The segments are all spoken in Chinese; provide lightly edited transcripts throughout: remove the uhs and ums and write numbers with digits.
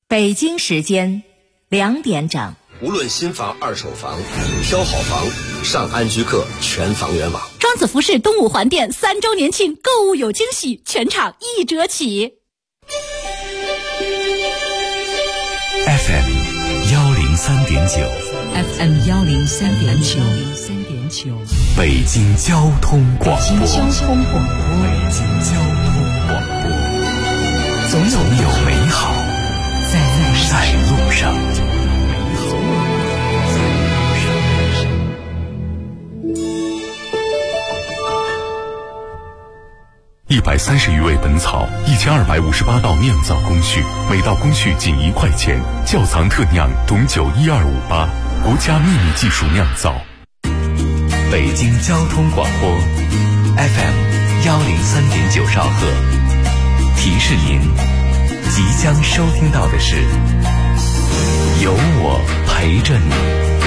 北京时间2点整。 无论新房二手房，挑好房，上安居客全房源网。 庄子服饰东五环店3周年庆购物有惊喜，全场1折起。 FM 103.9 FM 103.9 北京交通广播。 北京交通广播。 总有美好在路上。130余味本草，1258道酿造工序，每道工序仅1块钱。窖藏特酿董酒12588，国家秘密技术酿造。北京交通广播 FM 103.9兆赫，提示您，即将收听到的是有我陪着你。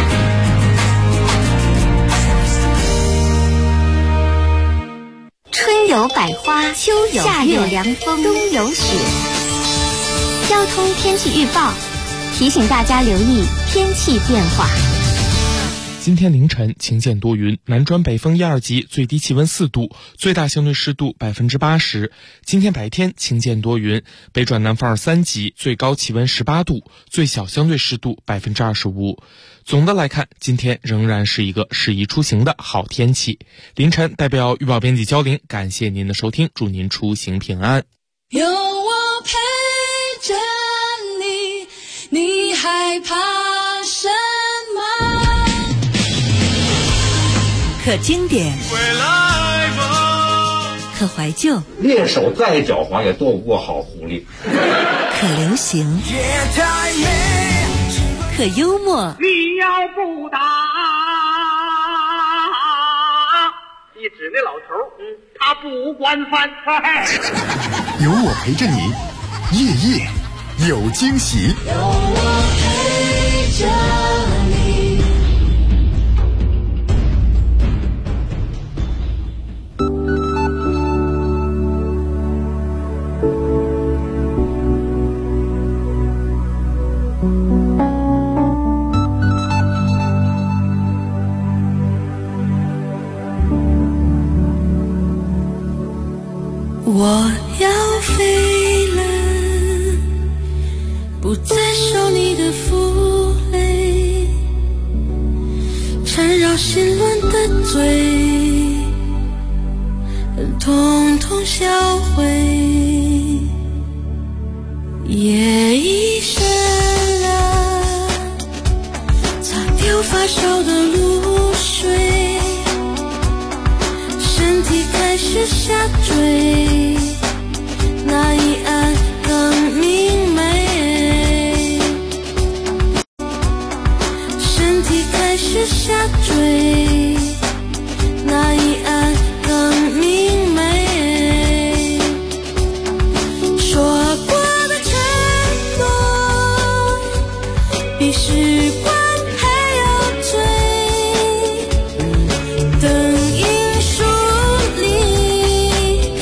春有百花，秋有夏有凉风，冬有雪。交通天气预报提醒大家留意天气变化。 今天凌晨晴见多云，南转北风1、2级，最低气温4度，最大相对湿度80%。今天白天晴见多云，北转南风2、3级，最高气温18度，最小相对湿度25%。总的来看，今天仍然是一个适宜出行的好天气。凌晨代表预报编辑焦玲，感谢您的收听，祝您出行平安。 有我陪着你，你害怕什么？ 可经典，可怀旧， 猎手再狡猾也躲不过好狐狸。 可流行，可幽默。 你要不打，一指那老头，他不惯犯。 有我陪着你，夜夜有惊喜。 有我陪着你。我要飞了，不再受你的负累，缠绕心乱的嘴，统统销毁。夜已深了，擦掉发烧的露水，身体开始下坠，那一岸更明媚，身体开始下坠，那一岸更明媚，说过的承诺比时光还要追，灯影树里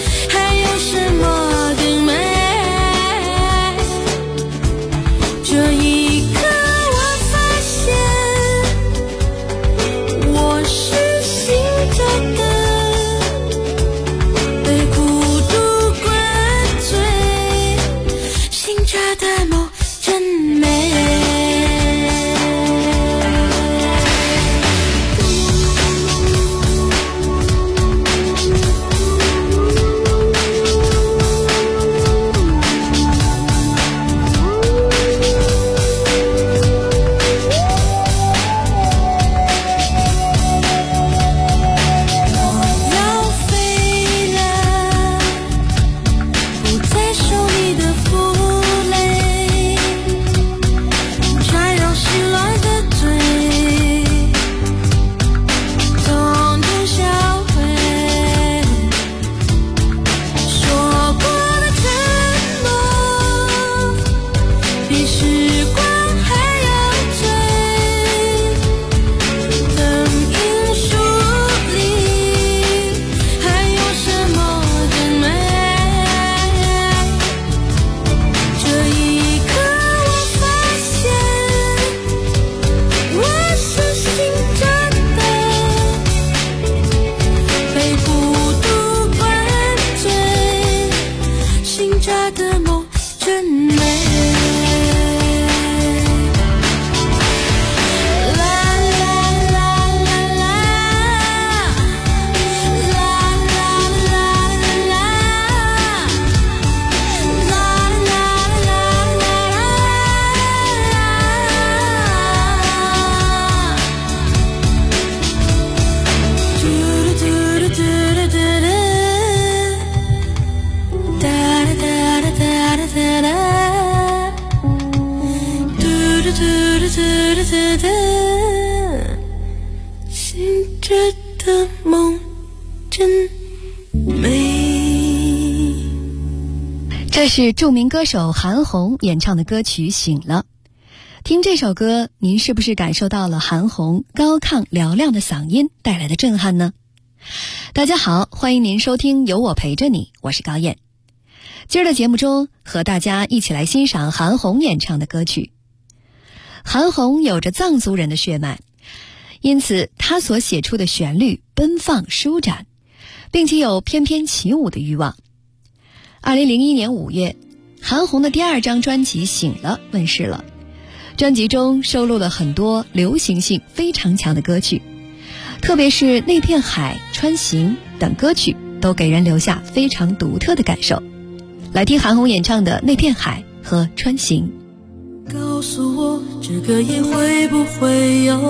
这是著名歌手韩红演唱的歌曲《醒了》。听这首歌，您是不是感受到了韩红高亢嘹亮的嗓音带来的震撼呢？大家好，欢迎您收听有我陪着你，我是高燕。今儿的节目中，和大家一起来欣赏韩红演唱的歌曲。韩红有着藏族人的血脉，因此她所写出的旋律奔放舒展，并且有翩翩起舞的欲望。2001年5月，韩红的第2张专辑《醒了》问世了。专辑中收录了很多流行性非常强的歌曲，特别是《那片海》《穿行》等歌曲都给人留下非常独特的感受。来听韩红演唱的《那片海》和《穿行》。 告诉我，这个夜会不会有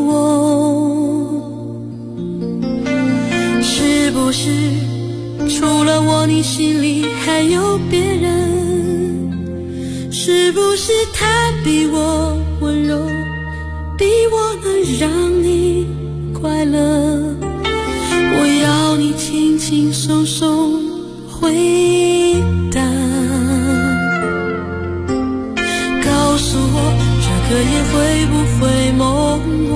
我？是不是除了我，你心里还有别人？是不是他比我温柔，比我能让你快乐？我要你轻轻松松回答，告诉我，这个夜会不会梦我？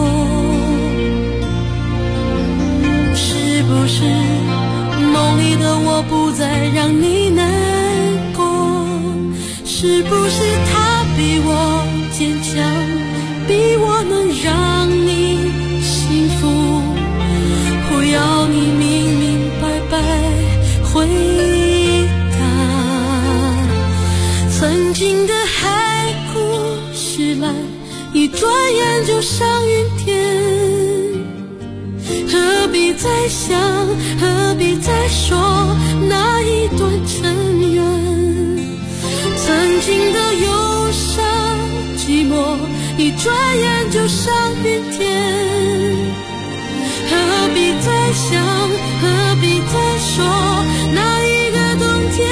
是不是梦里的我不再让你难过？是不是他比我坚强，比我能让你幸福？我要你明明白白回答。曾经的海枯石烂，一转眼就上云天，何必再想，何必再说那一段尘缘？曾经的忧伤寂寞，一转眼就上云天，何必再想，何必再说那一个冬天？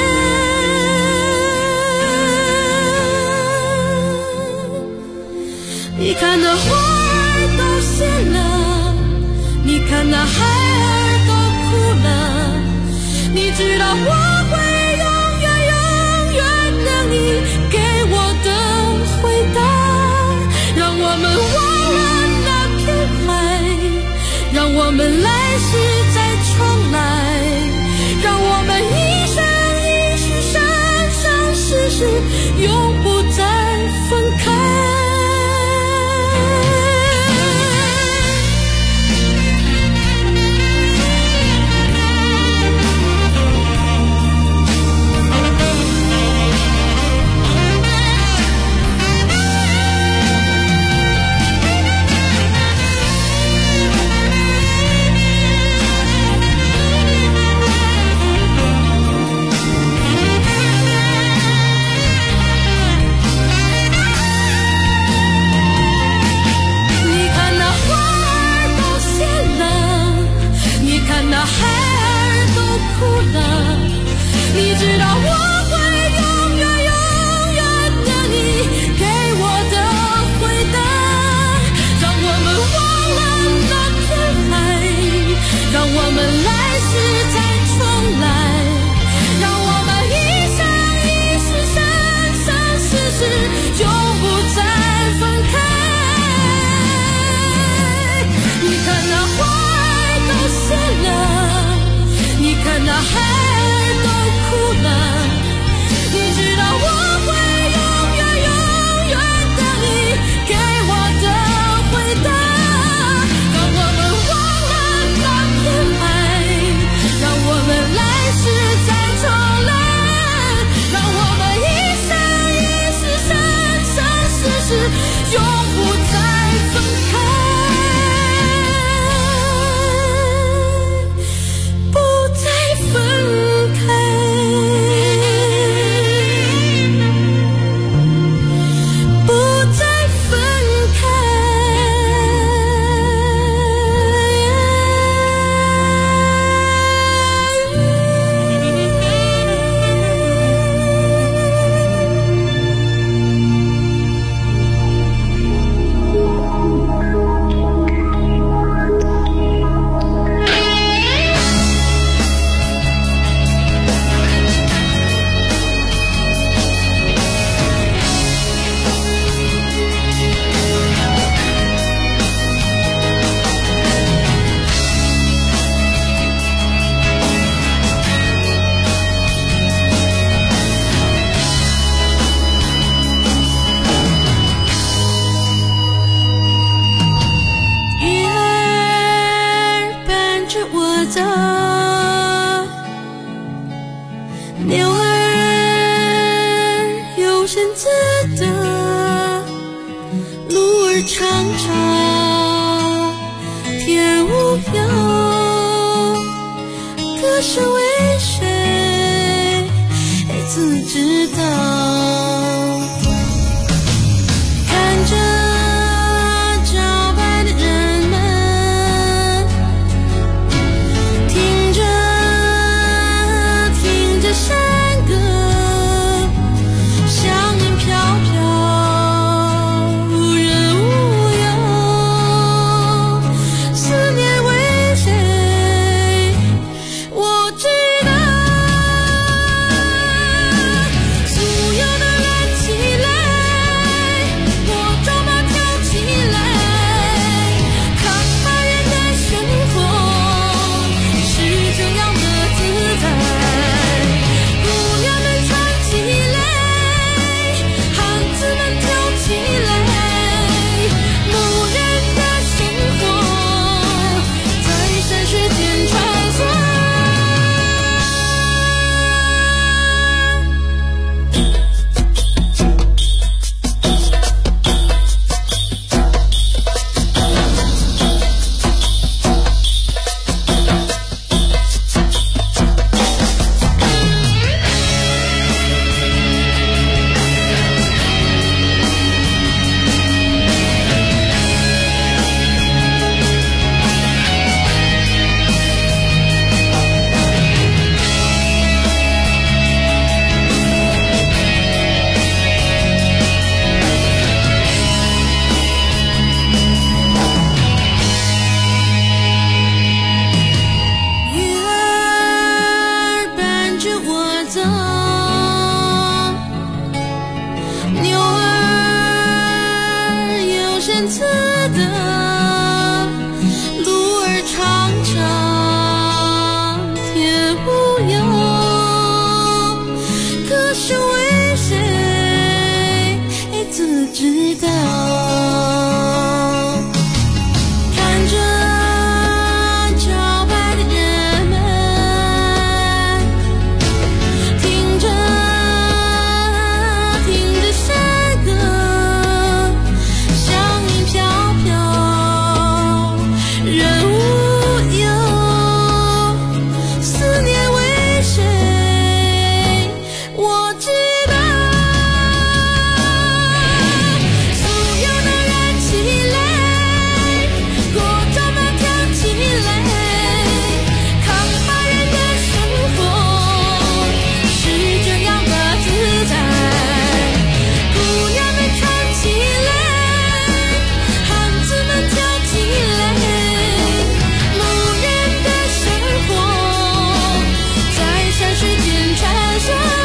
你看那花儿都谢了，你看那海儿都哭了，你知道我会永远永远等你给我的回答。让我们忘了那片海，让我们来世再重来，让我们一生一世生生世世永不再分开。那海儿都哭了， 着我走，鸟儿有身子的，路儿长长，天无忧，歌声为谁自知道。看着招牌的人们，听着山歌，香烟飘飘，无人无忧，思念为谁我知道。所有的人起来，我抓马跳起来，看八月的生活是这样的自在。姑娘们唱起来，汉子们跳起来，牧人的生活在山水间穿梭。鱼儿伴着我走，牛儿有身子的，路儿长长，天无忧，歌声为谁自知道。看着招牌的人们，听着山歌，香烟飘飘，人无忧，思念为谁我知道。所有的人起来，我抓马跳起来，看八月的生活是这样的自在。姑娘们唱起来，汉子们跳起来，牧人的生活在山水间穿梭。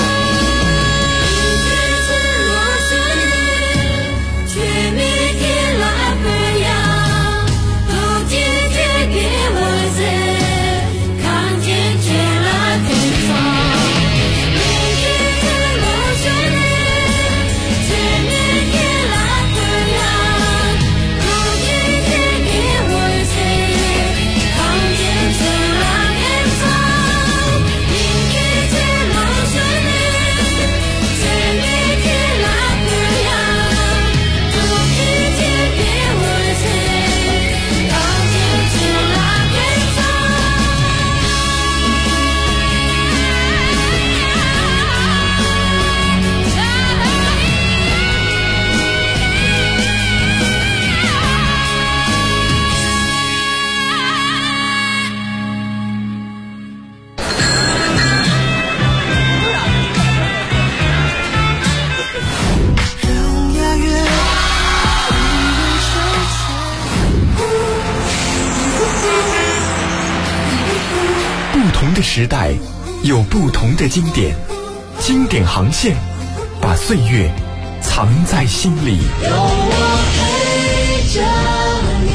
却没天来回呀，都渐渐给我谁看见天来天上，明天在我手里，却没天来回呀，都渐渐给我谁看见天来天上，明天在我手里，却没天来回呀，都渐渐给我谁看见天来天上。让雅乐令人深不同的时代有不同的经典，经典航线把岁月藏在心里。 有我陪着你。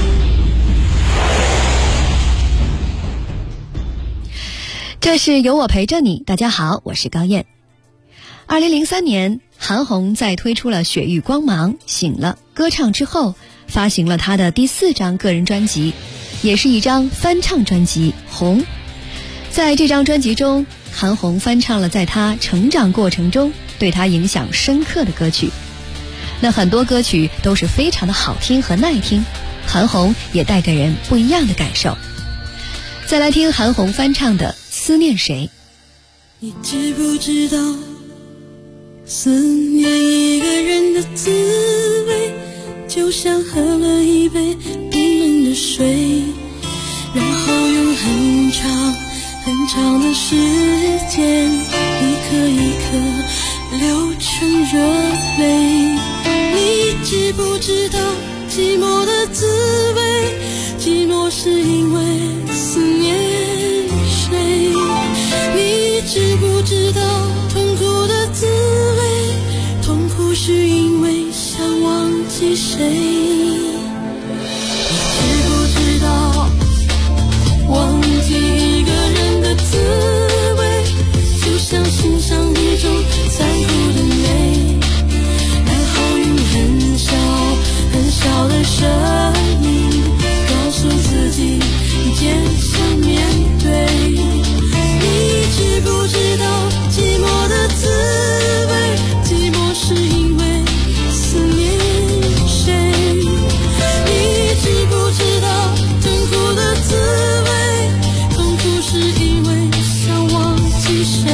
这是有我陪着你。大家好，我是高燕。2003年，韩红在推出了《雪域光芒》《醒了》歌唱之后，发行了她的第4张个人专辑《 也是一张翻唱专辑《红》。在这张专辑中，韩红翻唱了在她成长过程中对她影响深刻的歌曲。那很多歌曲都是非常的好听和耐听，韩红也带给人不一样的感受。再来听韩红翻唱的《思念谁》。 你知不知道思念一个人的滋味，就像喝了一杯冰冷的水，然后用很长很长的时间一颗一颗流成热泪。你知不知道寂寞的滋味，寂寞是因为思念谁。你知不知道痛苦的滋味，痛苦是因为想忘记谁。你知不知道忘记一个人的滋味，就像欣赏一种残酷的美，然后用很小很小的声音告诉自己坚强面对。你知不知道寂寞的滋味，寂寞是因为思念谁。你知不知道痛苦的滋味，痛苦是因为想忘记谁。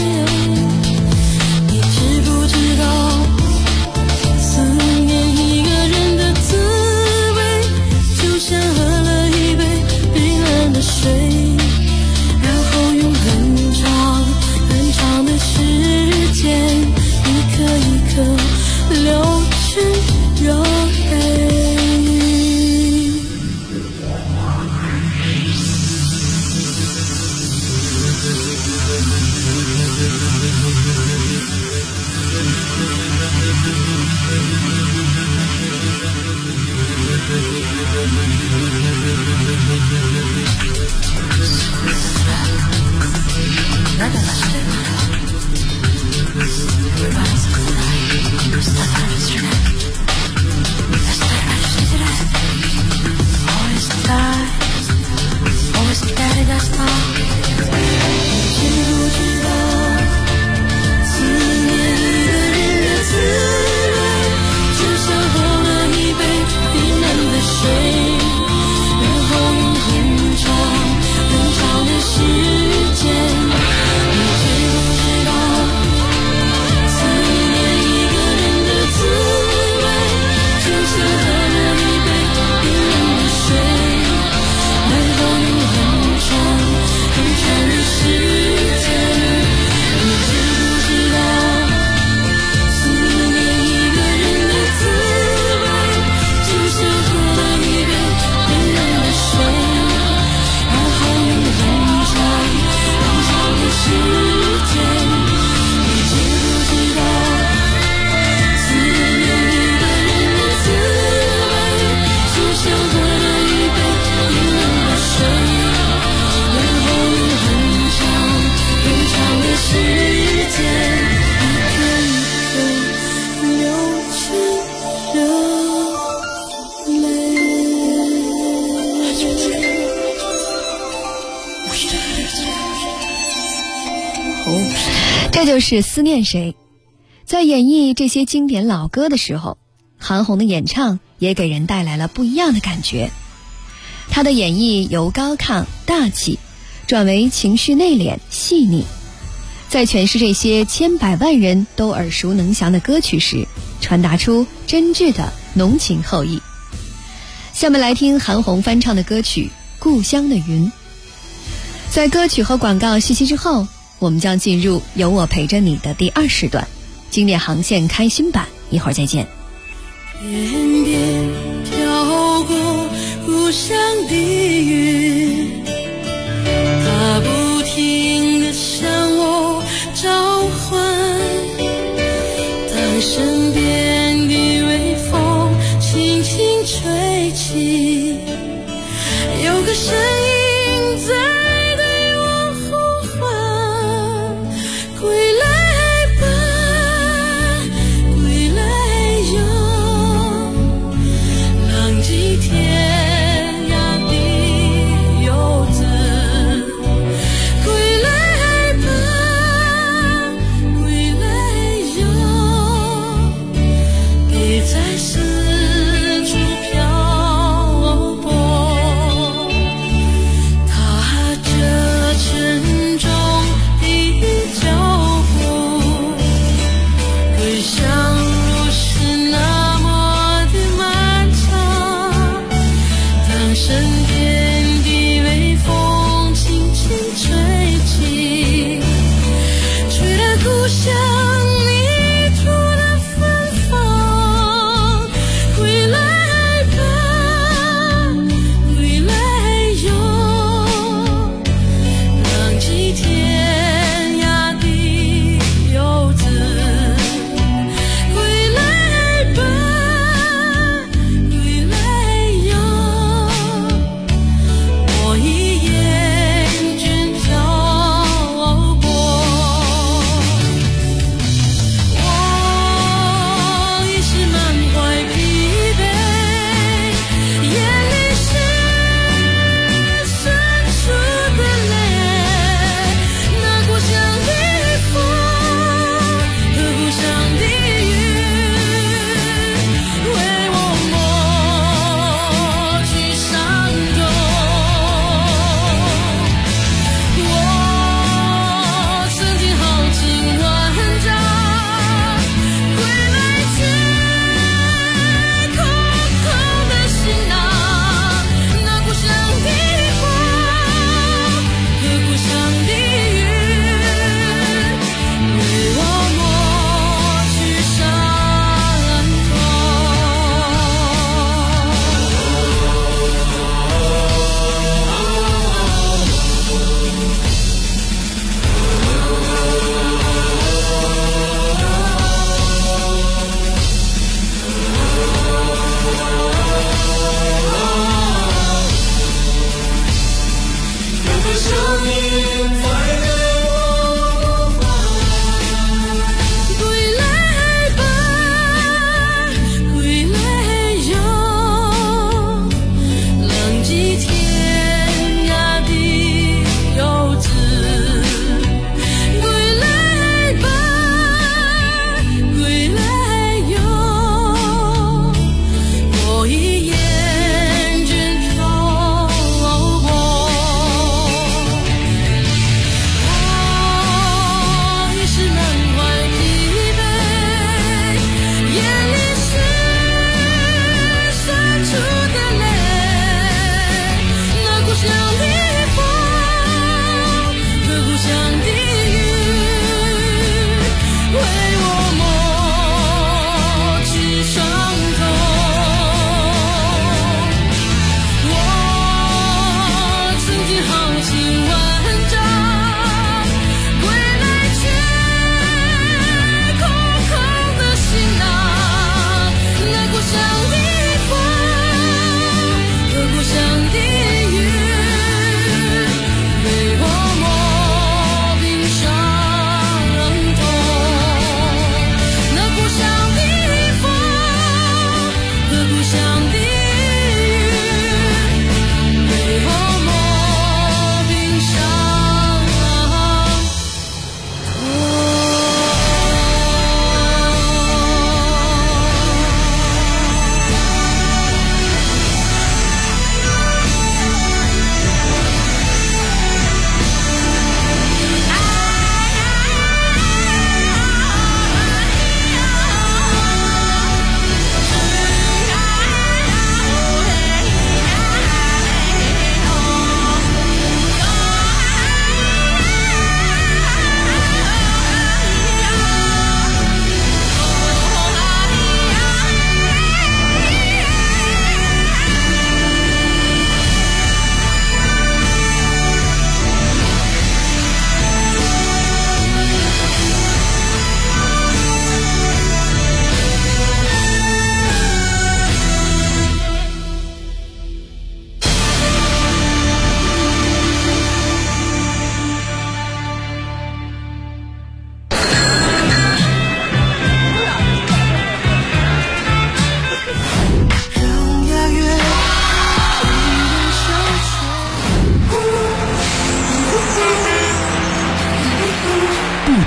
你知不知道思念一个人的滋味，就像喝了一杯冰冷的水，然后用很长很长的时间一颗一颗流成热泪。 这就是思念谁。在演绎这些经典老歌的时候，韩红的演唱也给人带来了不一样的感觉。她的演绎由高亢大气转为情绪内敛细腻，在诠释这些千百万人都耳熟能详的歌曲时，传达出真挚的浓情厚意。下面来听韩红翻唱的歌曲《故乡的云》。在歌曲和广告信息之后，我们将进入有我陪着你的第2时段，经典航线开心版，一会儿再见。 天边飘过故乡的云，它不停地向我召唤，当身边的微风轻轻吹起，有个声音在天涯的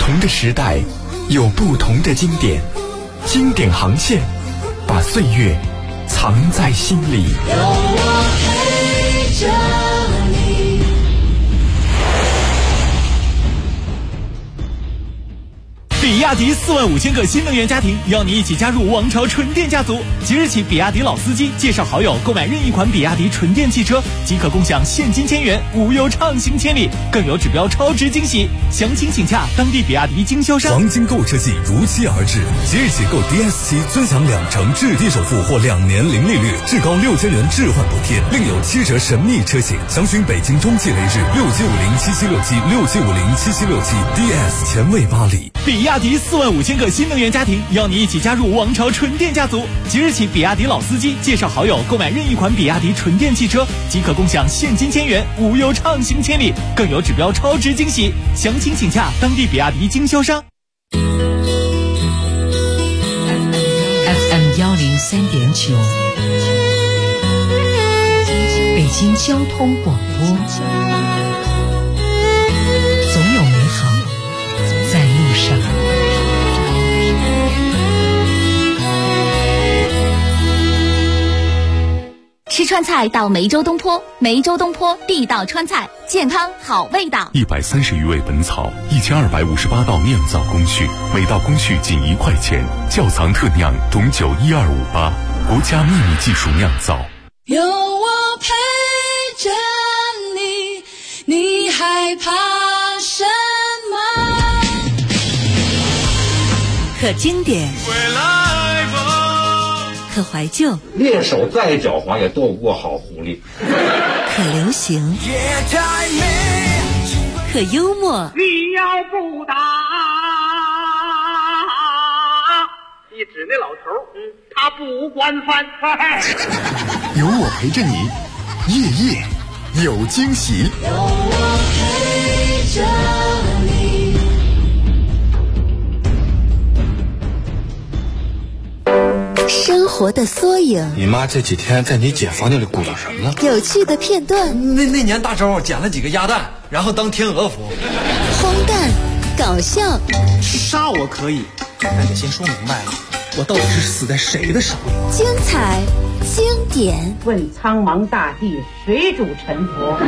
同的时代，有不同的经典，经典航线，把岁月藏在心里。 有我陪着你。 比亚迪45000个新能源家庭邀你一起加入王朝纯电家族。即日起，比亚迪老司机介绍好友购买任意款比亚迪纯电汽车，即可共享现金1000元，无忧畅行千里，更有指标超值惊喜。详情请洽当地比亚迪经销商。 黄金购车季如期而至，即日起购 DS7尊享2成置地首付或2年零利率，至高6000元置换补贴，另有7折神秘车型。详询北京中汽雷日67507767676757 DS 前卫巴黎。 比亚迪45000个新能源家庭邀你一起加入王朝纯电家族。即日起，比亚迪老司机介绍好友购买任意款比亚迪纯电汽车，即可共享现金1000元，无忧畅行千里，更有指标超值惊喜。详情请洽当地比亚迪经销商。 FM 103.9，北京交通广播，总有美好在路上。 吃川菜到梅州东坡，梅州东坡地道川菜，健康好味道。 130余味本草，1258道酿造工序，每道工序仅1块钱，窖藏特酿董酒12588，国家秘密技术酿造。 有我陪着你，你害怕什么？ 可经典，可怀旧， 猎手再狡猾也斗不过好狐狸。 可流行，可幽默。 你要不打，一指那老头，他不惯犯。 有我陪着你，夜夜有惊喜。 有我陪着你。 生活的缩影， 你妈这几天在你姐房间里鼓捣什么呢？ 有趣的片段。 那年大周捡了几个鸭蛋，然后当天鹅服。 荒诞，搞笑。 杀我可以，但得先说明白了，我到底是死在谁的手里？ 精彩，经典。 问苍茫大地，谁主沉浮？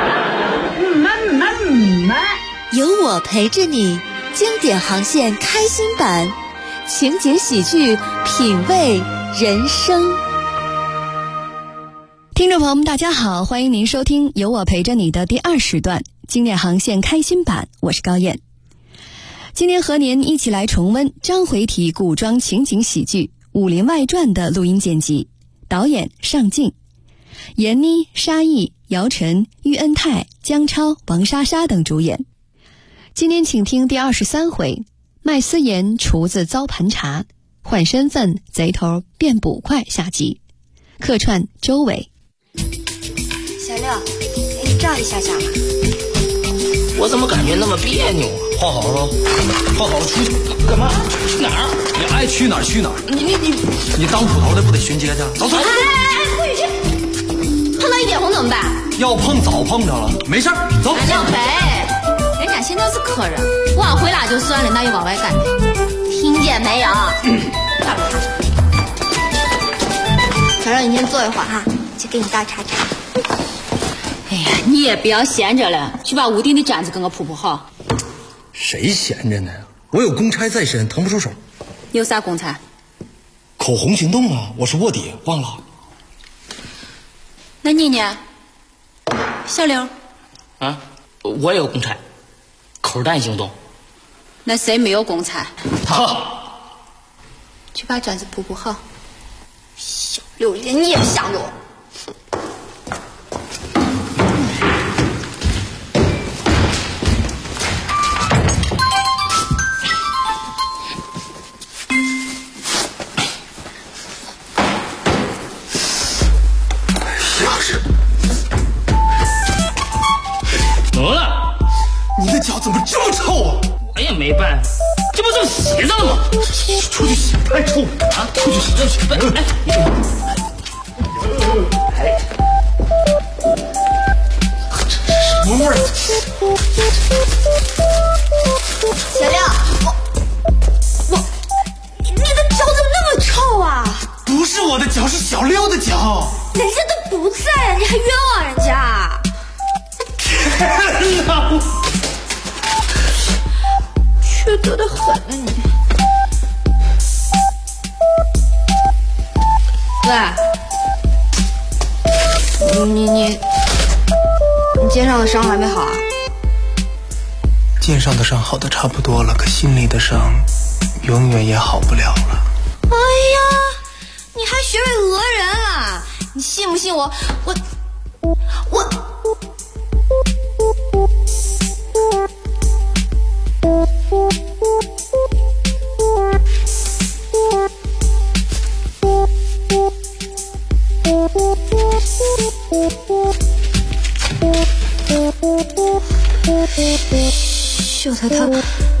有我陪着你，经典航线开心版。情景喜剧，品味人生。 听众朋友们大家好，欢迎您收听有我陪着你的第2时段经典航线开心版，我是高燕。今天和您一起来重温章回体古装情景喜剧《武林外传》的录音剪辑，导演尚敬，闫妮、沙溢、姚晨、喻恩泰、姜超、王莎莎等主演。今天请听第23回，麦思妍厨子遭盘查，换身份贼头变捕快下集，客串周伟。 小六，给你照一下下吧。 我怎么感觉那么别扭啊？ 画好了，画好了，出去干嘛？ 去哪儿？ 你爱去哪儿去哪儿？你当捕头的不得巡街去？走走。 不许去！碰到一点红怎么办？ 要碰早碰着了，没事儿，走。 廖培，人家现在是客人，往回拉就算了，哪有往外赶的？听见没有？小六，你先坐一会儿哈，去给你倒茶茶。哎呀，你也不要闲着了，去把屋顶的毡子给我铺铺好。 谁闲着呢？我有公差在身，腾不出手。 有啥公差？ 口红行动啊，我是卧底，忘了。 那你呢？小刘？ 啊，我有公差，口弹行动。 那谁没有公差？ 他。 去把毡子铺铺好。小刘，你也想着我。 怎么了？ 你的脚怎么这么臭啊？ 我也没办法，这不正洗着呢吗？ 出去洗，太臭了啊！出去洗，出去。哎，这是什么味儿？ 小六， 啊！ 缺德的很啊你！喂，你肩上的伤还没好啊？ 肩上的伤好的差不多了，可心里的伤永远也好不了了。 哎呀，你还学会讹人啊？你信不信我秀才他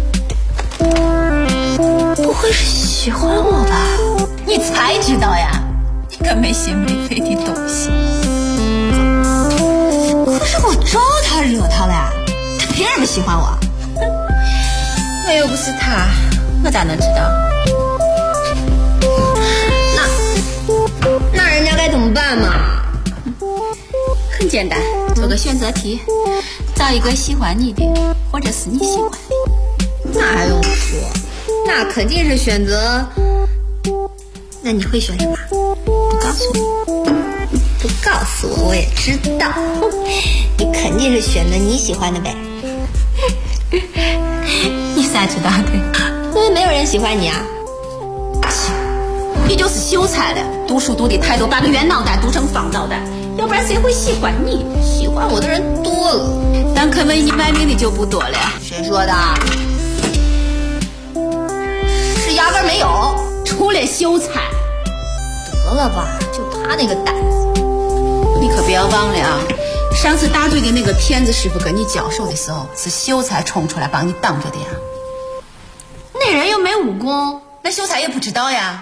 不会是喜欢我吧？ 你才知道呀，你个没心没肺的东西。 可是我招他惹他了呀，他凭什么喜欢我？ 我又不是他，我咋能知道？ 那人家该怎么办嘛？ 很简单，做个选择题，找一个喜欢你的，或者是你喜欢的。 那还用说？那肯定是选择。那你会选什么？ 不告诉你。 不告诉我，我也知道。你肯定是选择你喜欢的呗。 你咋知道的？ 因为没有人喜欢你啊。 你就是秀才了，读书读的太多，把个圆脑袋读成方脑袋，要不然谁会喜欢你？ 喜欢我的人多了， 但肯为你卖命的就不多了。 谁说的？是压根没有， 除了秀才。 得了吧，就他那个胆子， 你可不要忘了啊！上次大队的那个骗子师傅跟你交手的时候，是秀才冲出来帮你挡着的呀。 那人又没武功， 那秀才也不知道呀。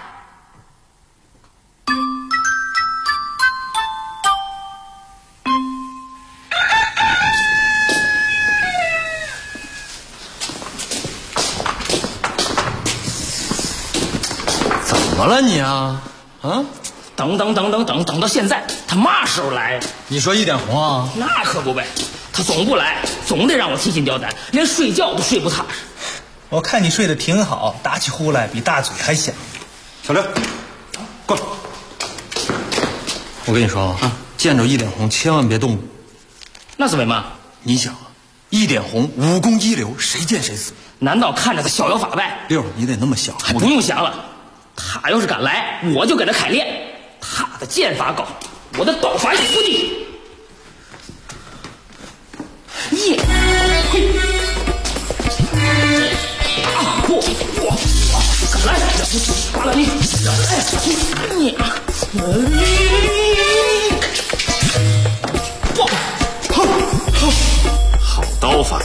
怎么了你啊？啊？等到现在，他嘛时候来？ 你说一点红啊？ 那可不呗，他总不来，总得让我提心吊胆，连睡觉都睡不踏实。 我看你睡得挺好，打起呼来比大嘴还响。 小刘，过来。我跟你说啊，见着一点红千万别动武。 那是为嘛？ 你想啊，一点红武功一流，谁见谁死。 难道看着他逍遥法外？ 六，你得那么想。 还不用想了，他要是敢来，我就给他开练。他的剑法高，我的刀法也不低。耶！嘿！啊！我敢来！扒了你！你！好刀法。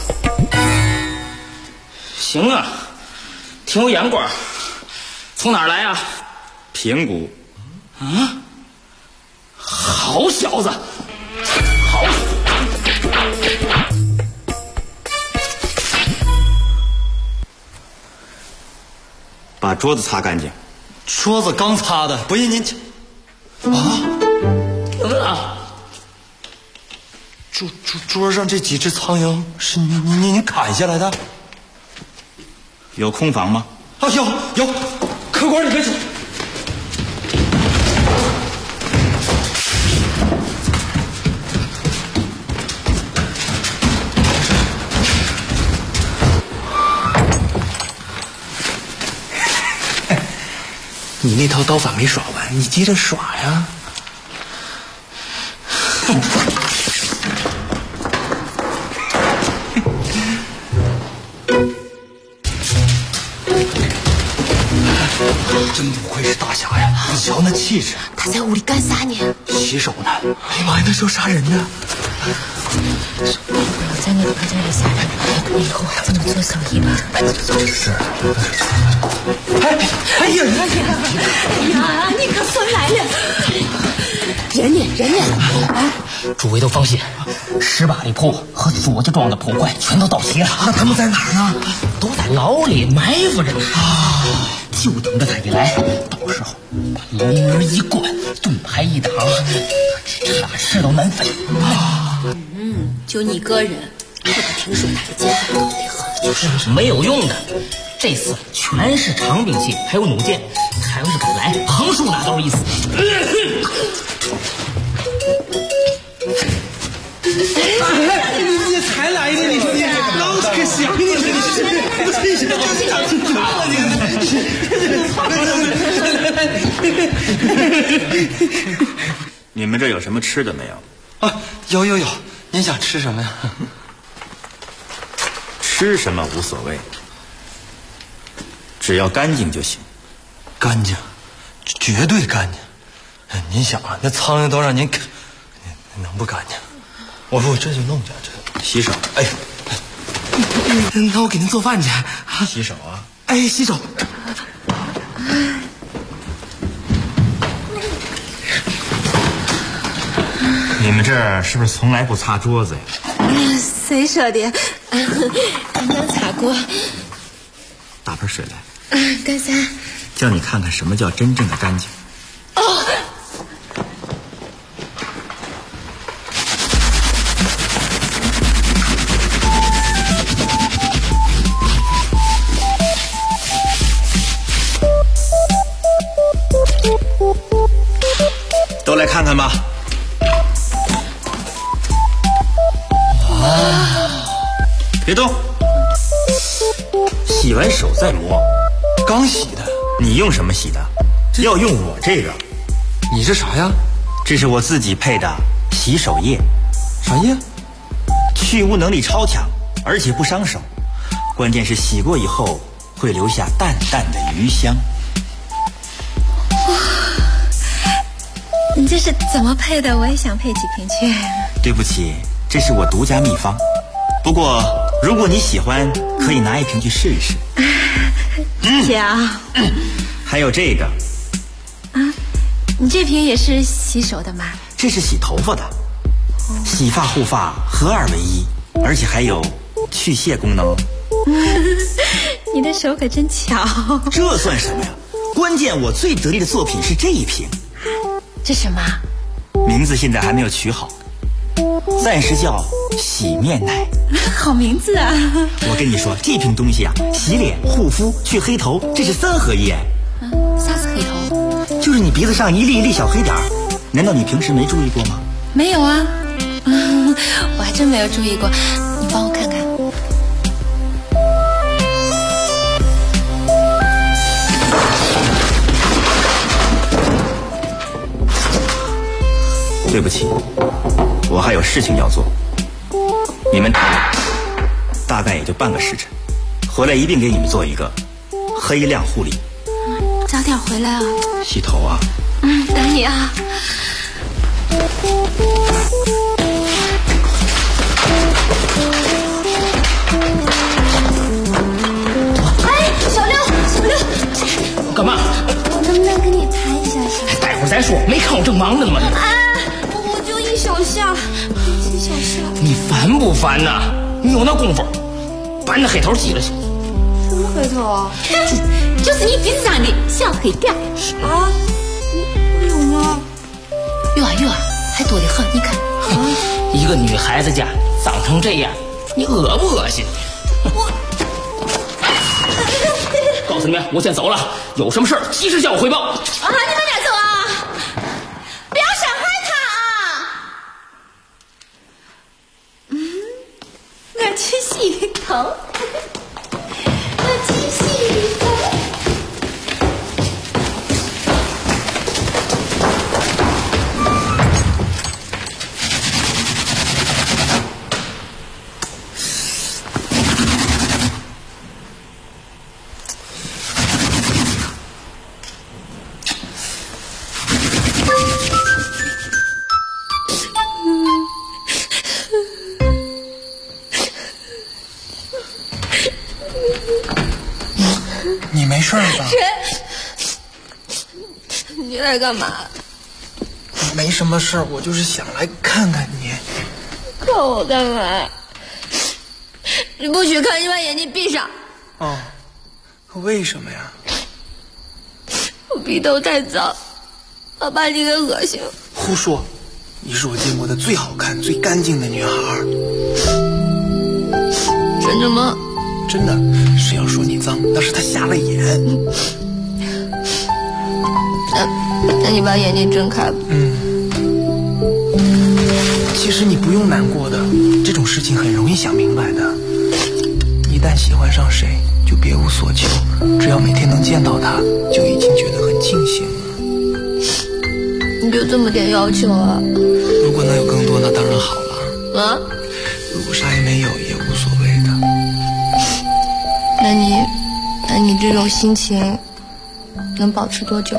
行啊，挺有眼光。从哪儿来啊？ 平谷。 啊！好小子，好！ 把桌子擦干净。桌子刚擦的，不信您瞧。桌上这几只苍蝇是你砍下来的？ 有空房吗？ 啊，有，客官里边请。 你那套刀法没耍完，你接着耍呀！ 真不愧是大侠呀！你瞧那气质。 他在屋里干啥呢？ 洗手呢。 哎呀妈呀，那是要杀人呢！ 不要在那个房间里杀人，那以后还不能做生意吧？ 是。 哎呀，你可算来了！人呢？ 啊，诸位都放心，10把的铺和左家庄的铺怪全都到齐了。 他们在哪儿呢？ 都在牢里埋伏着呢。就等着他一来，到时候把牢门一关，盾牌一挡，哪事都难废。 就你个人， 你可听说他的剑法多厉害？ 就是没有用的，这次全是长柄器，还有弩箭。他要是敢来，横竖拿刀一死。 你才来的，你老可想你你们这有什么吃的没有？ 啊，有，您想吃什么呀？ 吃什么无所谓，只要干净就行。 干净，绝对干净。您想啊，那苍蝇都让您啃，能不干净？我这就弄点这洗手。 哎，那我给您做饭去。 洗手啊！ 哎，洗手。 你们这儿是不是从来不擦桌子呀？ 谁说的？刚刚擦过。 打盆水来。 干啥？ 叫你看看什么叫真正的干净。 哦。 都来看看吧。别动，洗完手再摸。 刚洗的。 你用什么洗的？要用我这个。 你这啥呀？ 这是我自己配的洗手液。 啥液？ 去污能力超强，而且不伤手。关键是洗过以后会留下淡淡的余香。 你这是怎么配的？我也想配几瓶去。 对不起，这是我独家秘方。不过如果你喜欢，可以拿一瓶去试一试。 谢谢啊。 还有这个。 啊，你这瓶也是洗手的吗？ 这是洗头发的。洗发护发合二为一，而且还有去屑功能。 你的手可真巧。 这算什么呀？关键我最得力的作品是这一瓶。 这什么？ 名字现在还没有取好，暂时叫洗面奶。 好名字啊！ 我跟你说，这瓶东西啊，洗脸、护肤、去黑头，这是3合一。 啥是黑头？ 就是你鼻子上一粒一粒小黑点儿。难道你平时没注意过吗？ 没有啊，我还真没有注意过。你帮我看看。 对不起，我还有事情要做。你们大概也就半个时辰，回来一并给你们做一个黑亮护理。 早点回来啊。 洗头啊。 等你啊。哎，小六， 干嘛？ 我能不能跟你谈一下下？ 待会儿再说，没看我正忙着呢吗？ 我就一小下。 你烦不烦呐？你有那功夫，把你那黑头洗了去。 什么黑头啊？就是你鼻子上的小黑点。啊？我有吗？有啊，还多得很。你看， 一个女孩子家脏成这样，你恶不恶心？告诉你们，我先走了，有什么事儿及时向我汇报。 啊，你们俩走啊，不要伤害他啊。我去洗头。 你没事吧？ 你来干嘛？ 没什么事儿，我就是想来看看你。 看我干嘛？你不许看，你把眼睛闭上。 哦，为什么呀？ 我鼻头太脏，我把你给恶心了。 胡说！你是我见过的最好看、最干净的女孩。 的吗？ 真的，谁要说你脏，那是他瞎了眼。 那你把眼睛睁开吧。 其实你不用难过的，这种事情很容易想明白的。一旦喜欢上谁，就别无所求，只要每天能见到他，就已经觉得很庆幸了。 你就这么点要求啊？ 如果能有更多，那当然好了。 啊？ 如果啥也没有，也无所谓的。 那你这种心情能保持多久？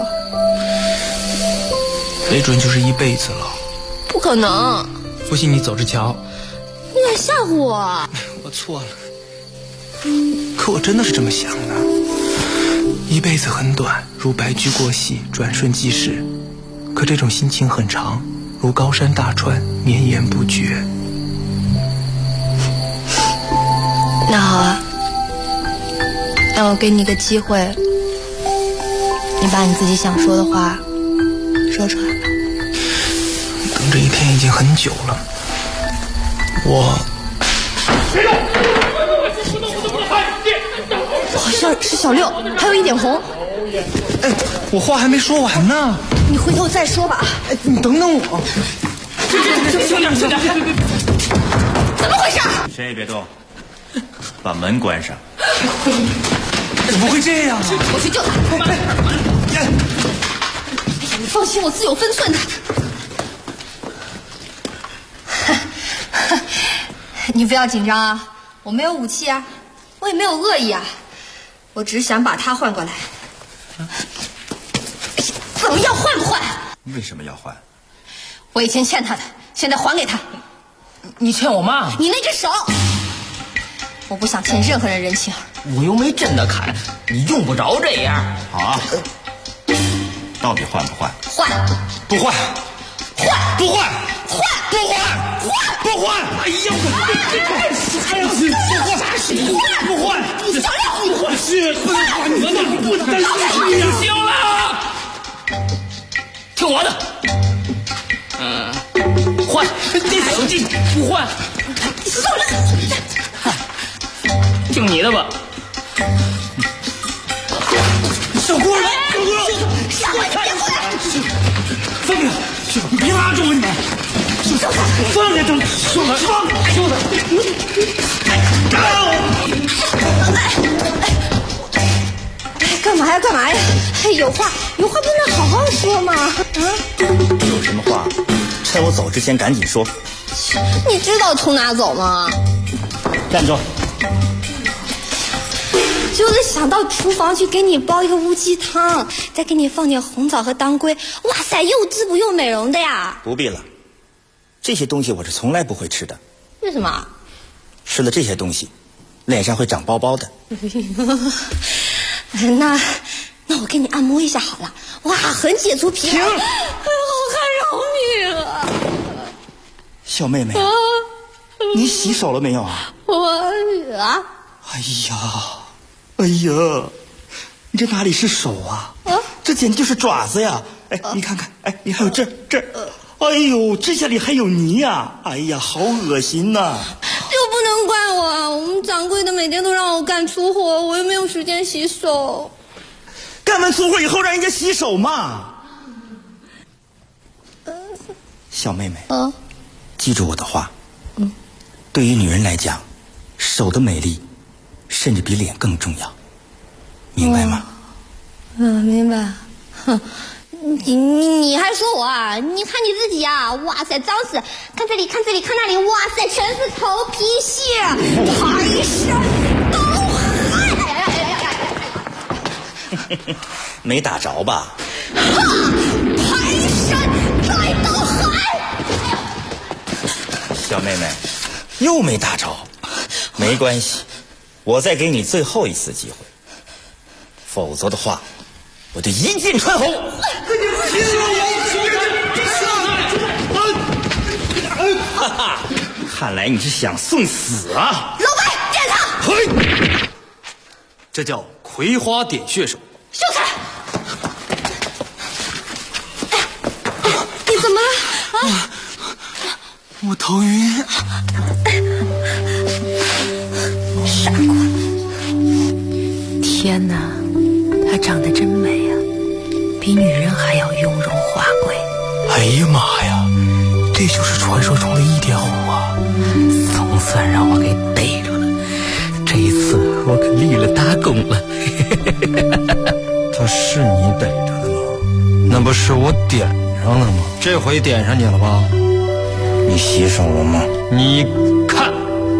没准就是一辈子了。 不可能！ 不信你走着瞧。 你敢吓唬我？ 我错了。可我真的是这么想的。一辈子很短，如白驹过隙，转瞬即逝。可这种心情很长，如高山大川，绵延不绝。 那好啊，那我给你个机会，你把你自己想说的话说出来吧。 等这一天已经很久了，我好像是小六，还有一点红。 哎，我话还没说完呢。 你回头再说吧。 哎，你等等我。 轻点，轻点！ 怎么回事？ 谁也别动，把门关上。 怎么会这样啊？ 我去救他。你放心，我自有分寸的。你不要紧张啊，我没有武器啊，我也没有恶意啊，我只是想把他换过来。怎么样，换不换？ 为什么要换？ 我以前欠他的，现在还给他。 你欠我妈？ 你那只手，我不想欠任何人人情。 我又没真的砍，你用不着这样。 好啊，到底换不换？ 换。 不换。 换。 不换。 换。 不换。 换。 不换。哎呀，不换。 你小六， 不换是不换，你不能行了，听我的。换。你不换。 小六， 听你的吧。 小郭儿， 小郭儿，别过来！ 放开！你别拉住我，你们！放开他！放开！兄弟！干嘛呀？干嘛呀？有话不能好好说吗？啊？ 有什么话，趁我走之前赶紧说。 你知道从哪走吗？ 站住！ 就是想到厨房去给你煲一个乌鸡汤，再给你放点红枣和当归，哇塞，又滋补又美容的呀！ 不必了，这些东西我是从来不会吃的。 为什么？ 吃了这些东西，脸上会长包包的。 那我给你按摩一下好了，哇，很解除疲劳，好看饶命啊！ 小妹妹，你洗手了没有啊？哎呀，你这哪里是手啊？这简直就是爪子呀！哎，你看看，哎，你还有这，哎呦，指甲里还有泥呀！哎呀，好恶心呐！ 这不能怪我啊，我们掌柜的每天都让我干粗活，我又没有时间洗手。 干完粗活以后让人家洗手嘛。小妹妹，记住我的话。对于女人来讲，手的美丽甚至比脸更重要，明白吗？ 明白。哼，你还说我啊？你看你自己啊，哇塞，脏死！看这里，看这里，看那里，哇塞，全是头皮屑，排身都汗。 没打着吧？ 排身再都汗。 小妹妹，又没打着，没关系，我再给你最后一次机会，否则的话，我就一剑穿喉。哈哈，看来你是想送死啊！ 老白，电他！ 嘿，这叫葵花点穴手。 秀才，你怎么了？啊？ 我头晕。 天哪，她长得真美啊，比女人还要雍容华贵。 哎呀妈呀，这就是传说中的一点红啊！ 总算让我给逮住了，这一次我可立了大功了。 他是你逮着的吗？那不是我点上的吗？这回点上你了吧？ 你洗手了吗？ 你看。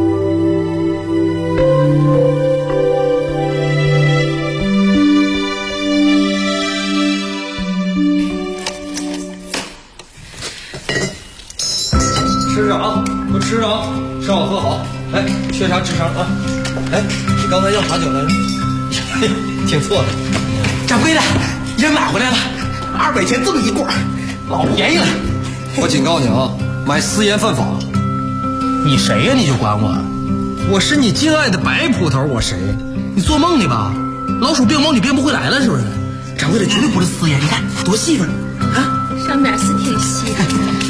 吃着啊，都吃着啊，吃好喝好。来，缺啥吃啥啊。哎，你刚才要啥酒来着？听错了。 掌柜的，人买回来了，200钱这么一罐，老便宜了。 我警告你啊，买私盐犯法。 你谁呀？你就管我？ 我是你敬爱的白葡萄，我谁？你做梦呢吧？老鼠变猫，你变不回来了是不是？掌柜的绝对不是私盐，你看多细份啊！ 上面是挺细的，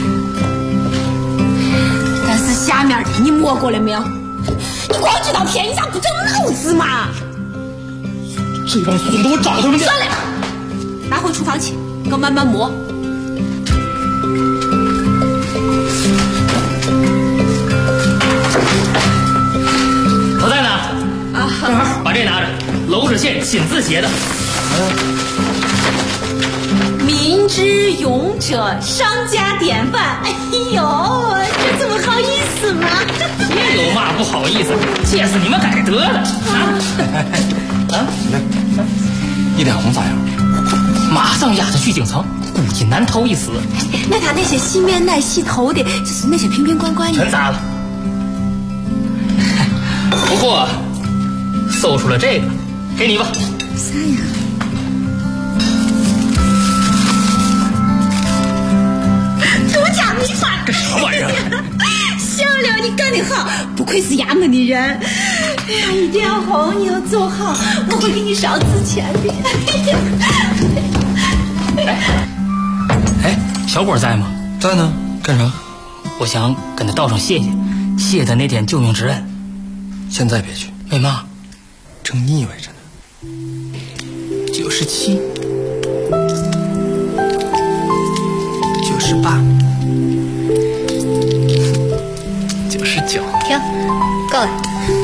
但是下面的你摸过了没有？你光知道便宜，咋不长脑子嘛？ 这帮孙子，我找他们去。 算了，拿回厨房去，给我慢慢磨。 口袋呢？啊，正好把这拿着，娄知县亲自写的。 民之勇者，商家典范。哎呦，这怎么好意思嘛？ 这有嘛不好意思？这是你们该得的啊！ 一点红咋样？ 马上押他去京城，估计难逃一死。 那他那些细面奶细头的，就是那些瓶瓶罐罐的， 全砸了。不过搜出了这个，给你吧。 啥呀？独家秘传。 这啥玩意儿？ 小了，你干得好，不愧是衙门的人。哎呀，一点红你要做好，我会给你烧纸钱的。 哎，小果在吗？ 在呢，干啥？ 我想跟他道声谢谢，谢谢他那点救命之恩。 现在别去， 为嘛？ 正腻歪着呢。97、98、99， 停，够了。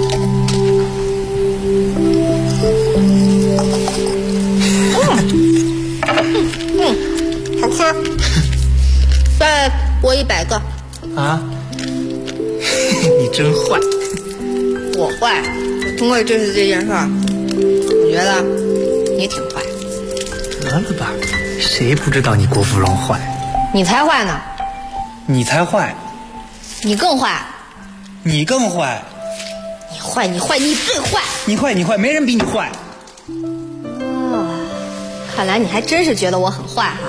好吃。再拨100个。 啊？你真坏。 我坏？通过这次这件事儿，我觉得你挺坏。 得了吧，谁不知道你郭芙蓉坏？ 你才坏呢。 你才坏。 你更坏。 你更坏。 你坏，你坏，你最坏。 你坏，你坏，没人比你坏。 哦，看来你还真是觉得我很坏哈。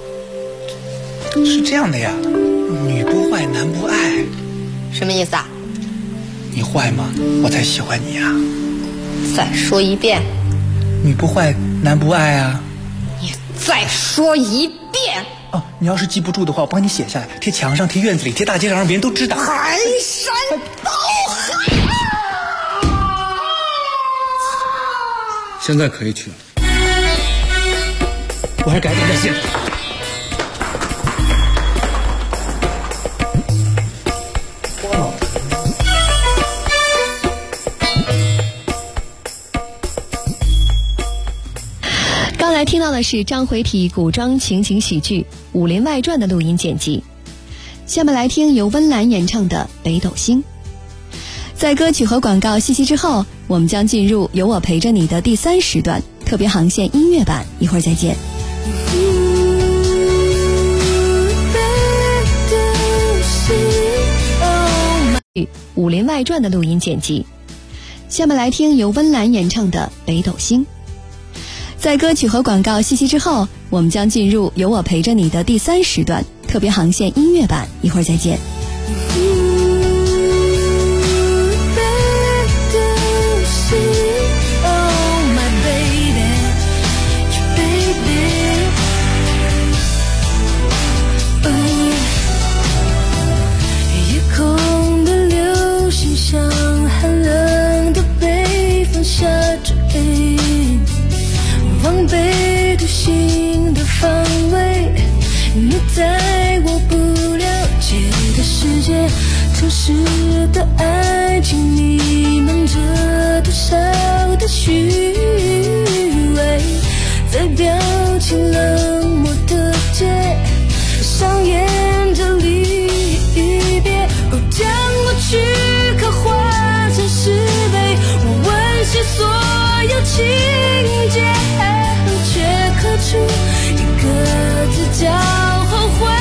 是这样的呀，女不坏，男不爱。 什么意思啊？ 你坏吗？我才喜欢你啊。 再说一遍。 女不坏，男不爱啊。 你再说一遍。 哦，你要是记不住的话，我帮你写下来，贴墙上，贴院子里，贴大街上，让别人都知道。 排山倒海。 现在可以去了。 我还改点信。 刚才听到的是章回体古装情景喜剧《武林外传》的录音剪辑。下面来听由温岚演唱的《北斗星》。在歌曲和广告信息之后，我们将进入有我陪着你的第3时段特别航线音乐版，一会儿再见。武林外传的录音剪辑。下面来听由温岚演唱的《北斗星》。在歌曲和广告信息之后，我们将进入有我陪着你的第3时段特别航线音乐版，一会儿再见。 夜空的流星像寒冷的北风下着雨。 世界，城市的爱情弥漫着多少的虚伪，在表情冷漠的街上演着离别，将过去刻画成石碑，我温习所有情节，却刻出一个字叫后悔。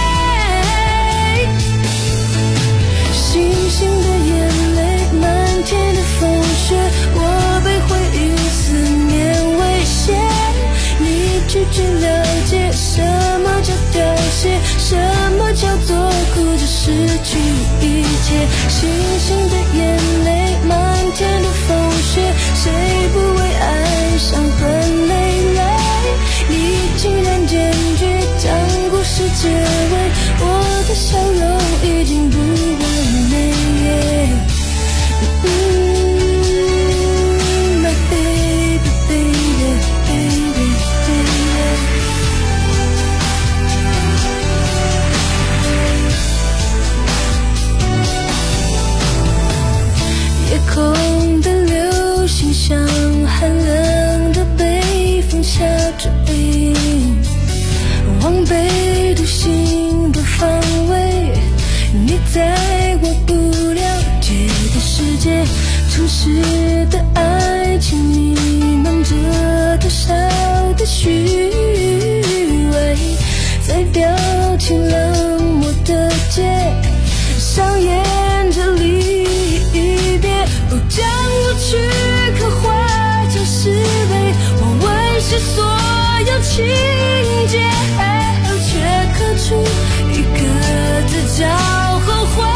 星星的眼泪，满天的风雪，我被回忆思念威胁，你拒绝了解什么叫凋谢，什么叫做哭着失去一切。星星的眼泪，满天的风雪，谁不为爱伤痕累累？你竟然坚决将故事结尾，我的笑容已经不完美。My baby, baby, baby, baby。夜空的流星像寒冷的北风下着雨，往北独行的方位，你在我不了解的世界，城市的爱情弥漫着多少的虚伪，在表情冷漠的街上演着离别，将过去刻画成石碑，我温习所有情节，却刻出一个字叫后悔。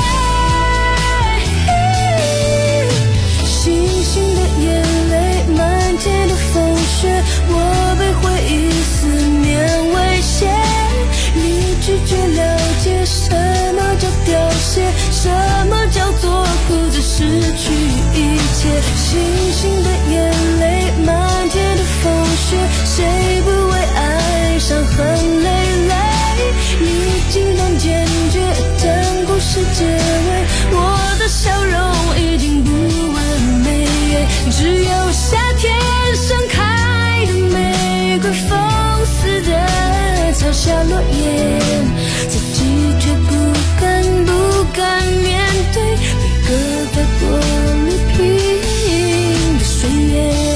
星星的眼泪，满天的风雪，我被回忆思念威胁，你拒绝了解什么叫凋谢，什么叫做哭着失去一切。星星的眼泪，满天的风雪，谁不为爱伤痕累累？你竟然坚决将故事结尾，我的笑容已经不完美，只有夏天盛开的玫瑰，风似的敲下落叶，自己却不敢面对每个在过绿屏的岁月。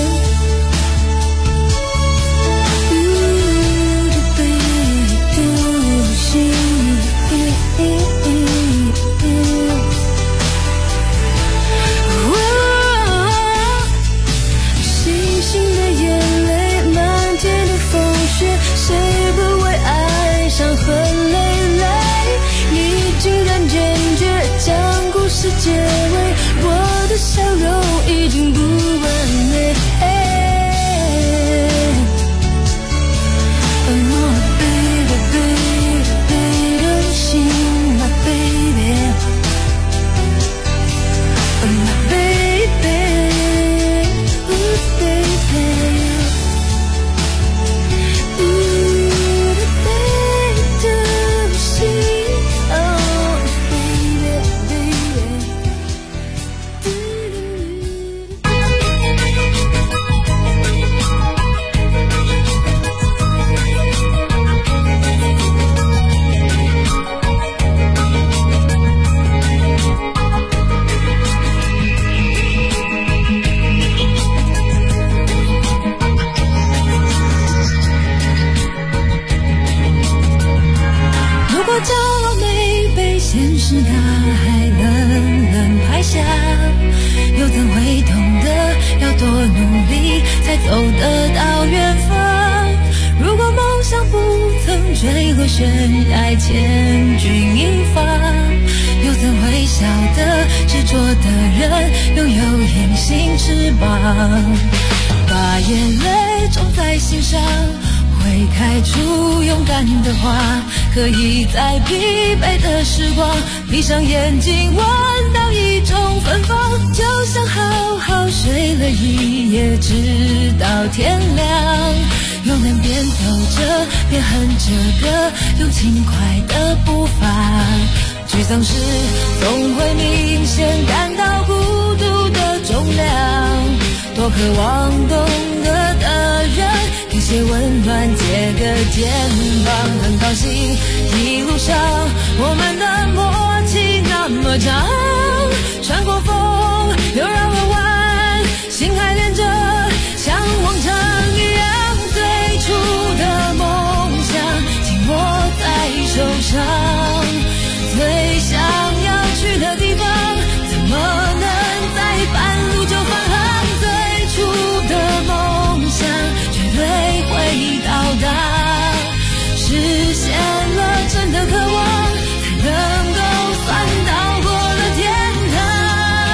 结尾，我的笑容已经不完美。Oh baby, baby, baby， 心 my baby， my baby， ooh baby， ooh baby， 心 oh baby。又怎会懂得要多努力才走得到远方？如果梦想不曾坠落悬崖，千钧一发，又怎会晓得执着的人拥有隐形翅膀？把眼泪种在心上，会开出勇敢的花，可以在疲惫的时光闭上眼睛闻到一种芬芳，就像好好睡了一夜直到天亮，又能边走着边哼着歌，用轻快的步伐沮丧时总会明显感到孤独的重量，多渴望懂得的人给些温暖，借个肩膀。很高兴一路上我们的默契那么长，穿过风又绕个弯，心还连着像往常一样，最初的梦想紧握在手上，最想要去的地方怎么能在半路就返航，最初的梦想绝对会到达，实现了真的渴望才能够算到过了天堂。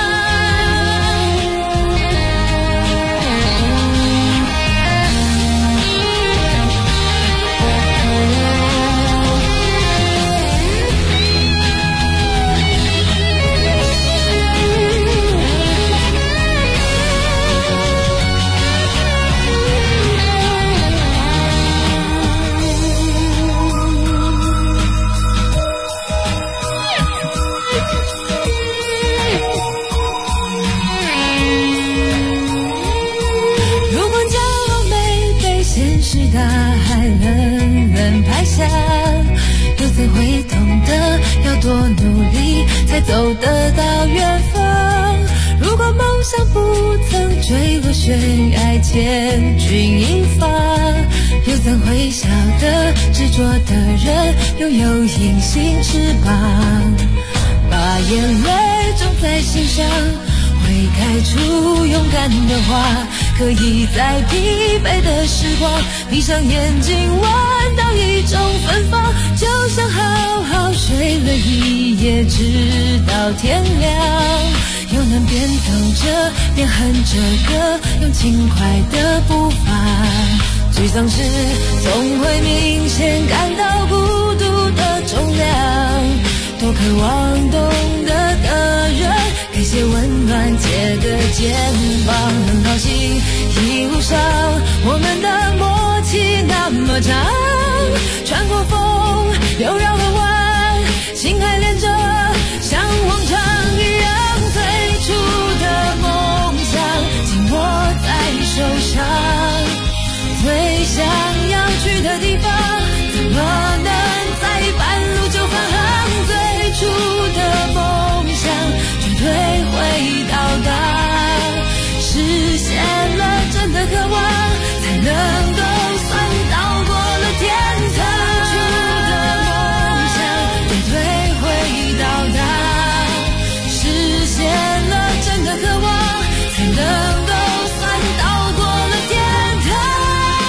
又怎会懂得要多努力才走得到远方？如果梦想不曾坠落悬崖，千钧一发，又怎会晓得执着的人拥有隐形翅膀？把眼泪种在心上，会开出勇敢的花，可以在疲惫的时光闭上眼睛闻到一种芬芳，就像好好睡了一夜直到天亮，又能边走着边哼着歌，用轻快的步伐。沮丧时总会明显感到孤独的重量，多渴望懂得的人给些温暖，借个肩膀。很高兴一路上我们的默契那么长，穿过风又绕个弯，心还连着像往常一样，最初的梦想紧握在手上，最想要去的地方怎么能在半路就返航？最初的梦想绝对会到达，实现了真的渴望才能够算到过了天堂。最初的梦想绝对会到达，实现了真的渴望才能够算到过了天堂。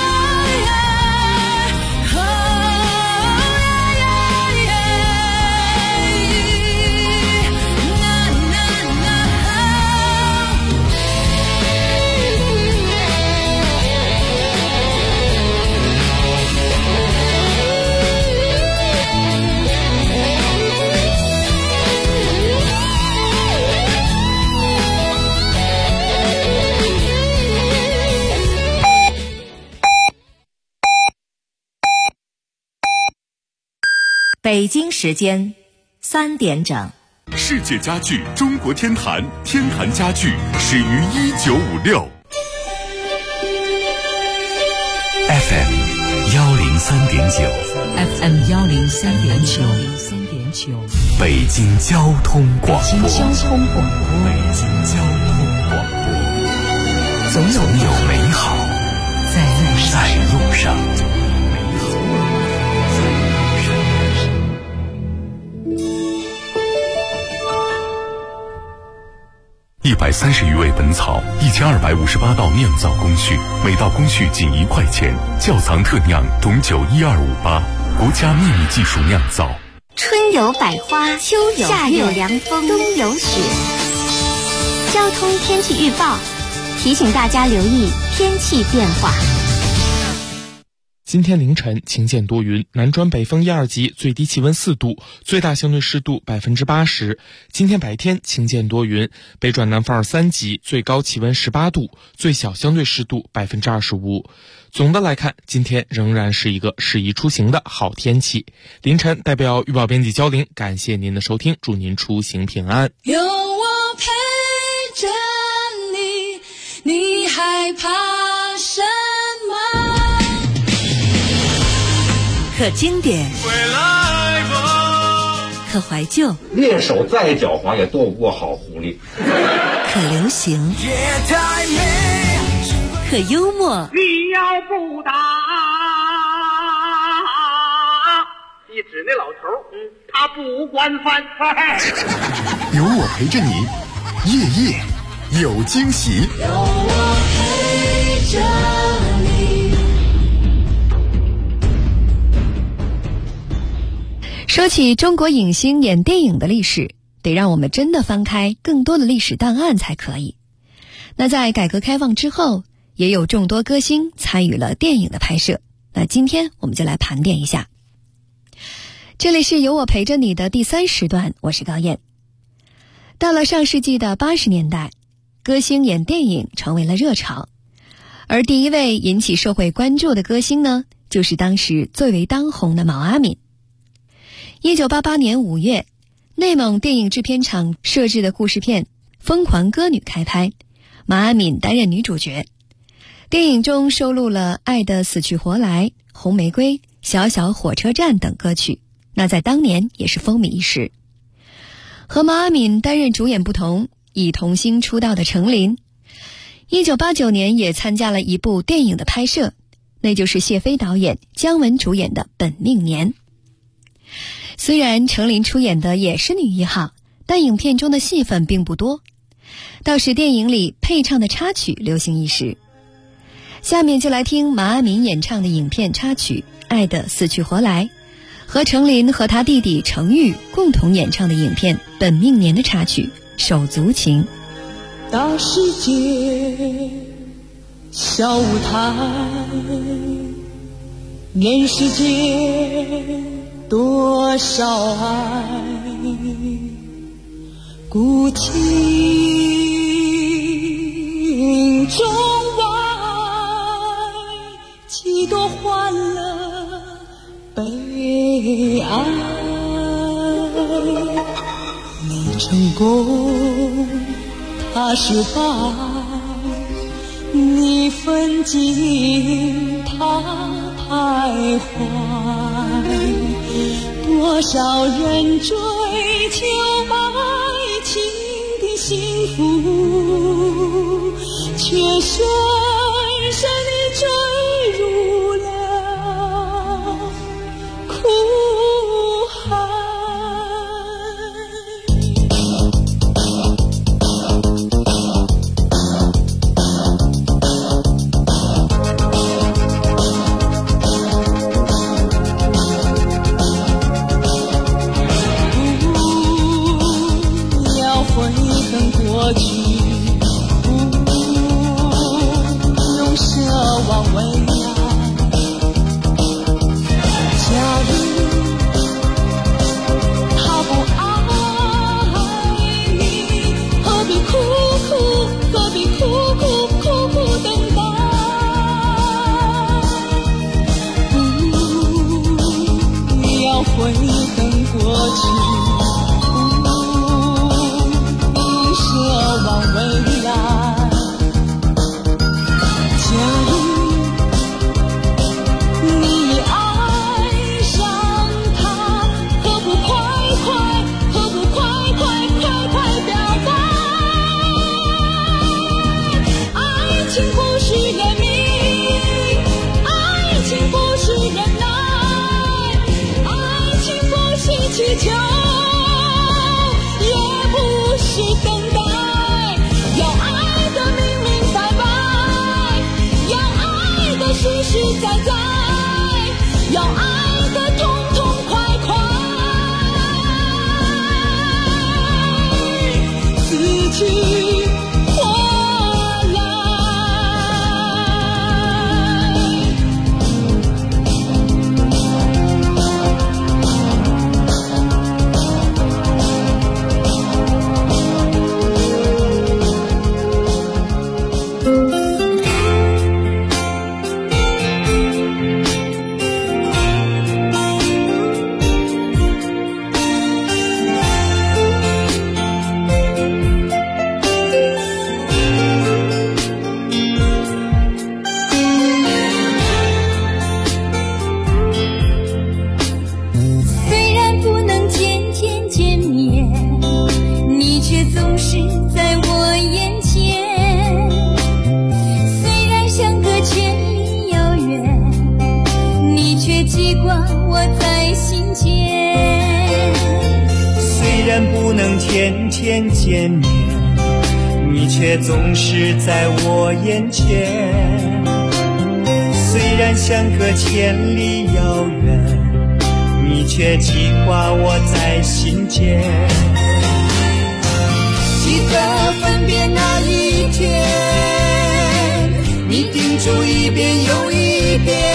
北京时间3点整。 世界家具中国天坛，天坛家具始于1956。 FM 103.9 FM 103.9 北京交通广播。 北京交通广播。总有美好在路上。 130余味本草，1258道酿造工序，每道工序仅1块钱。窖藏特酿董酒12588，国家秘密技术酿造。 春有百花，秋有夏有凉风，冬有雪。交通天气预报提醒大家留意天气变化。 今天凌晨晴间多云，南转北风1、2级，最低气温4度，最大相对湿度80%。今天白天晴间多云，北转南风2、3级，最高气温18度，最小相对湿度25%。总的来看，今天仍然是一个适宜出行的好天气。凌晨代表预报编辑焦玲，感谢您的收听，祝您出行平安。 有我陪着你，你害怕什么？ 可经典，可怀旧， 猎手再狡猾也斗不过好狐狸。 可流行，可幽默。 你要不打，一指那老头，他不惯犯。 有我陪着你，夜夜有惊喜。 有我陪着你。 说起中国影星演电影的历史，得让我们真的翻开更多的历史档案才可以。那在改革开放之后，也有众多歌星参与了电影的拍摄。那今天我们就来盘点一下。这里是有我陪着你的第3时段，我是高燕。到了上世纪的80年代，歌星演电影成为了热潮，而第一位引起社会关注的歌星呢，就是当时最为当红的毛阿敏。1988年5月，内蒙电影制片厂摄制的故事片《疯狂歌女》开拍，毛阿敏担任女主角。电影中收录了《爱的死去活来》、《红玫瑰》、《小小火车站》等歌曲，那在当年也是风靡一时。和毛阿敏担任主演不同，以童星出道的程琳，1989年也参加了一部电影的拍摄，那就是谢飞导演、姜文主演的《本命年》。虽然程琳出演的也是女一号，但影片中的戏份并不多，倒是电影里配唱的插曲流行一时。下面就来听毛阿敏演唱的影片插曲《爱的死去活来》，和程琳和她弟弟程昱共同演唱的影片《本命年》的插曲《手足情》。 大世界，小舞台，人世间多少爱，古今中外，几多欢乐悲哀。你成功，他失败，你奋进，他徘徊。多少人追求爱情的幸福，却深深地坠入了苦海。过去，用奢望未来。假如他不爱你，何必苦等待？不要悔恨过去。未来，假如你爱上他，何不快表白？爱情不是人命，爱情不是忍耐，爱情不是祈求，也不是等待。实实在在，要爱的痛痛快快，死去活来。 天天见面，你却总是在我眼前。虽然相隔千里遥远，你却记挂我在心间。记得分别那一天，你叮嘱一遍又一遍，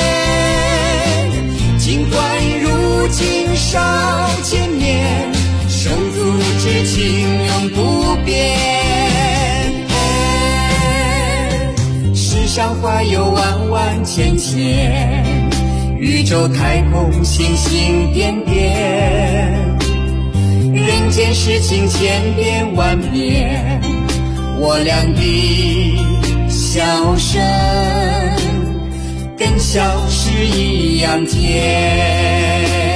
尽管如今少见面，手足之情永不变。世上花有万万千千，宇宙太空星星点点，人间事情千变万变，我俩的笑声跟笑是一样甜。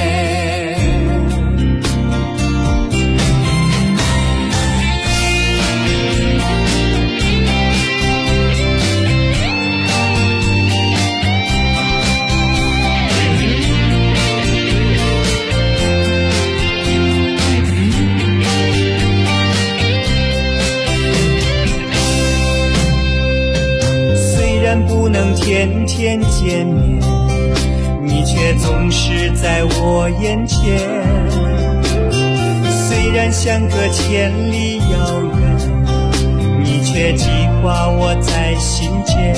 不能天天见面，你却总是在我眼前。虽然相隔千里遥远，你却记挂我在心间。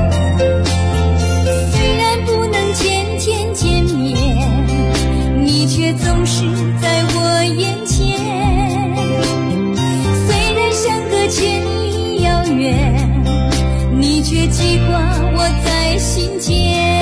虽然不能天天见面，你却总是在我眼前。虽然相隔千里遥远，你却记挂我在心间。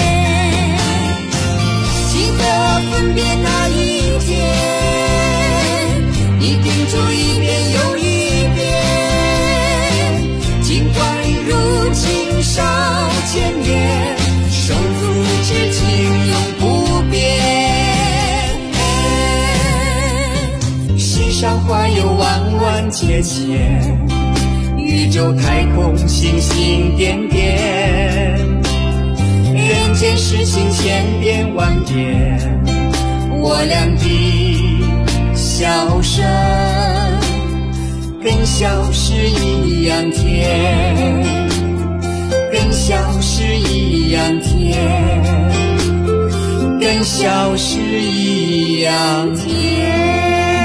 记得分别那一天，你叮嘱一遍又一遍，尽管如今少见面，手足之情永不变。世上花有万万千千，宇宙太空星星点点，人间事情千变万变，我俩的笑声跟笑是一样甜，跟笑是一样甜，跟笑是一样甜。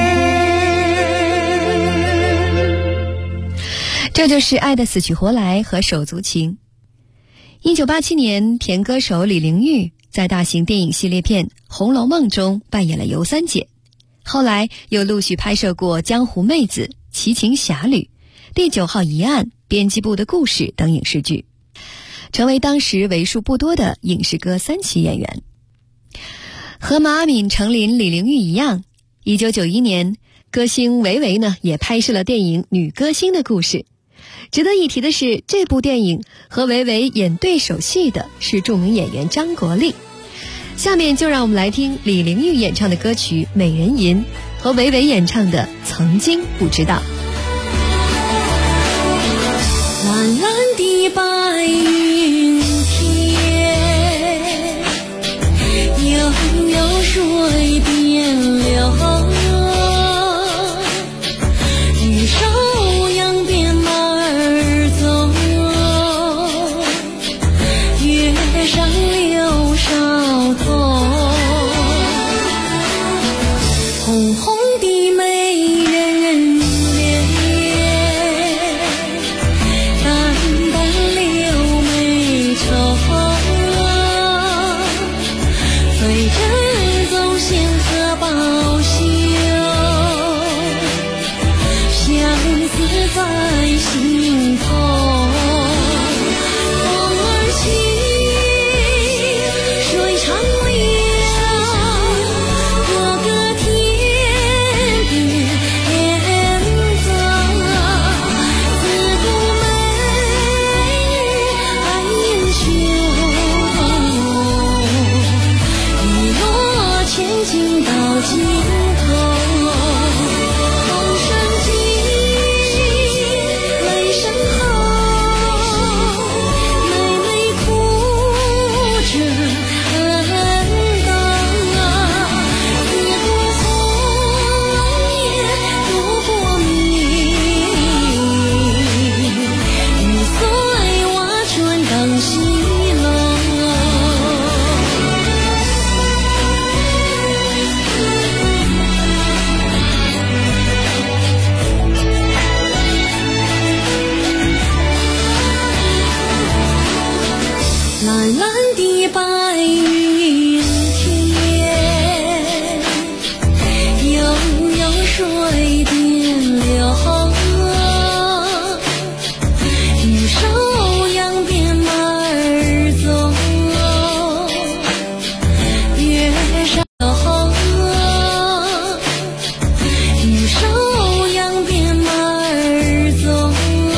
这就是《爱的死去活来》和手足情。1987年，甜歌手李玲玉在大型电影系列片《红楼梦》中扮演了尤三姐，后来又陆续拍摄过《江湖妹子》《奇情侠侣》《第9号疑案》《编辑部的故事》等影视剧，成为当时为数不多的影视歌3栖演员。和马敏、程琳、李玲玉一样，1991年，歌星维维呢也拍摄了电影《女歌星的故事》。值得一提的是，这部电影和维维演对手戏的是著名演员张国立。下面就让我们来听李玲玉演唱的歌曲《美人吟》和维维演唱的《曾经不知道》。 蓝蓝的白云天，悠悠水边流，玉手扬鞭马儿走，月上柳梢头，红红的美人脸， 的白云天，悠悠水点流，玉手扬鞭马儿走，月上楼，玉手扬鞭马儿走，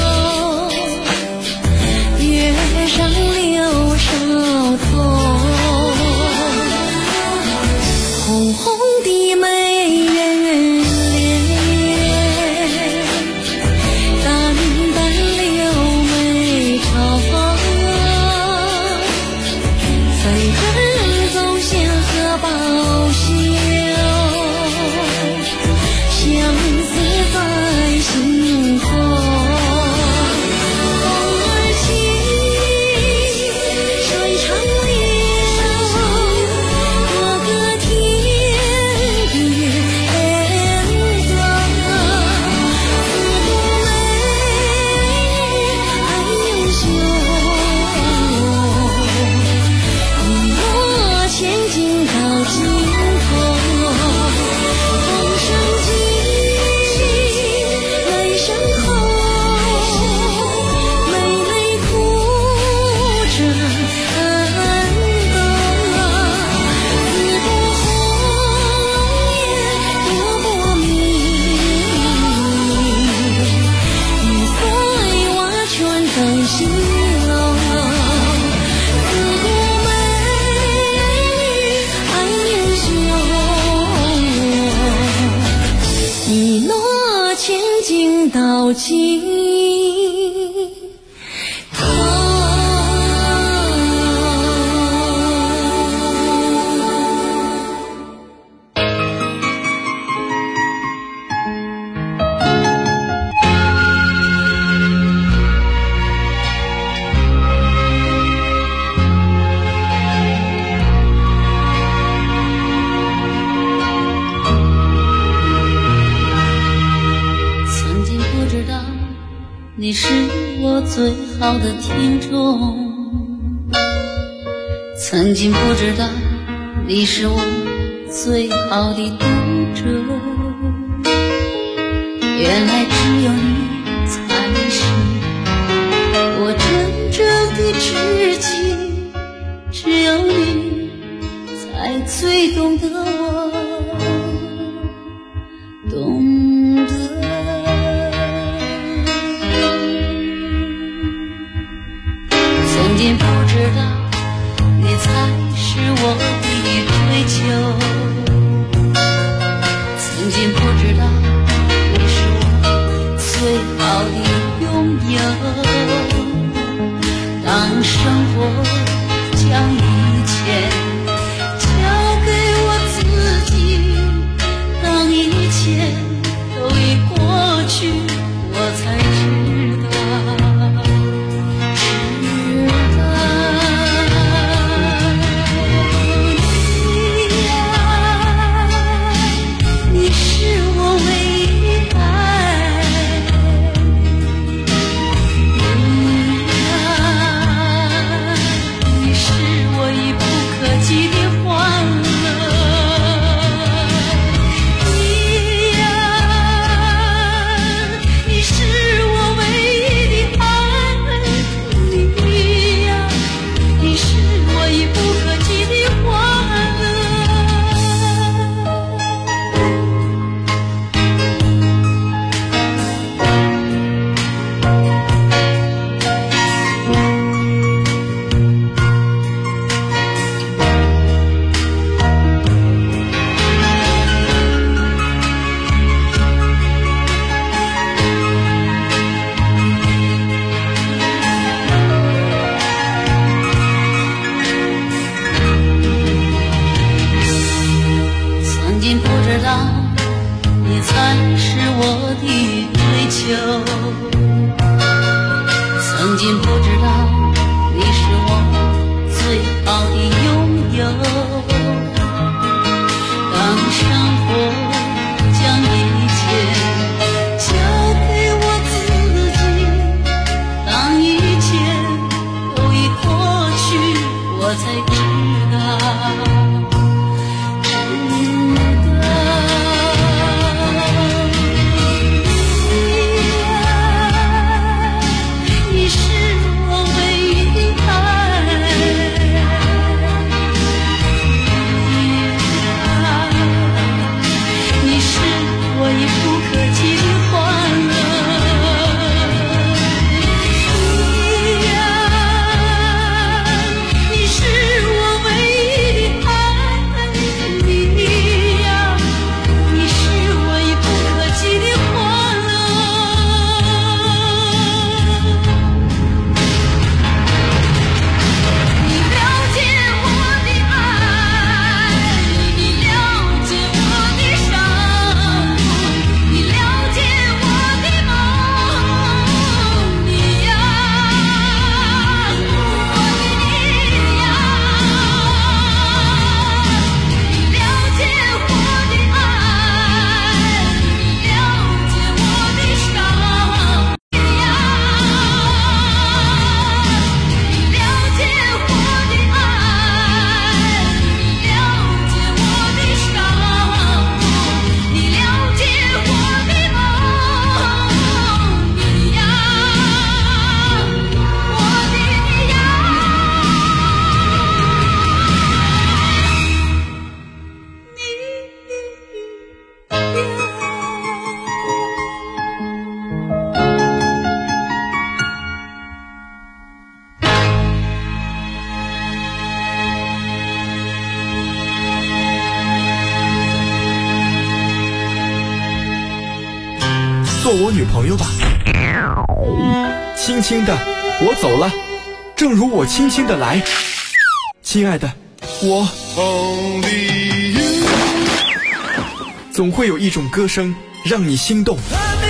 月上柳梢头，红红的美人脸，淡淡柳眉朝，飞人走线和宝袖，相思在心头。风儿轻，水长流，多个天边走，自不美，爱英雄，一诺前进到尽头。风声急，雷声吼，泪泪哭着感动，自不红颜多薄命，玉碎瓦全灯西楼，自不美，爱英雄，一诺前进到尽头。曾经不知道你是我最好的听众，曾经不知道你是我最好的读者，原来只有你才是我真正的知己，只有你才最懂得我，懂得。曾经不知道你才是我的追求，曾经不知道你是我最好的拥有，当生活将一切交给我自己，当一切都已过去，我才知道你呀，你是我唯一的爱，你呀，你是我已不可及的欢乐，你呀，你是我唯一的爱，你呀，你是我已不可及的欢乐。曾经不知道你才是我的追求，曾经不知道你是我最好的拥有，当生活将一切交给我自己，当一切都已过去，我才知做我女朋友吧。轻轻的，我走了，正如我轻轻的来。亲爱的，我总会有一种歌声让你心动。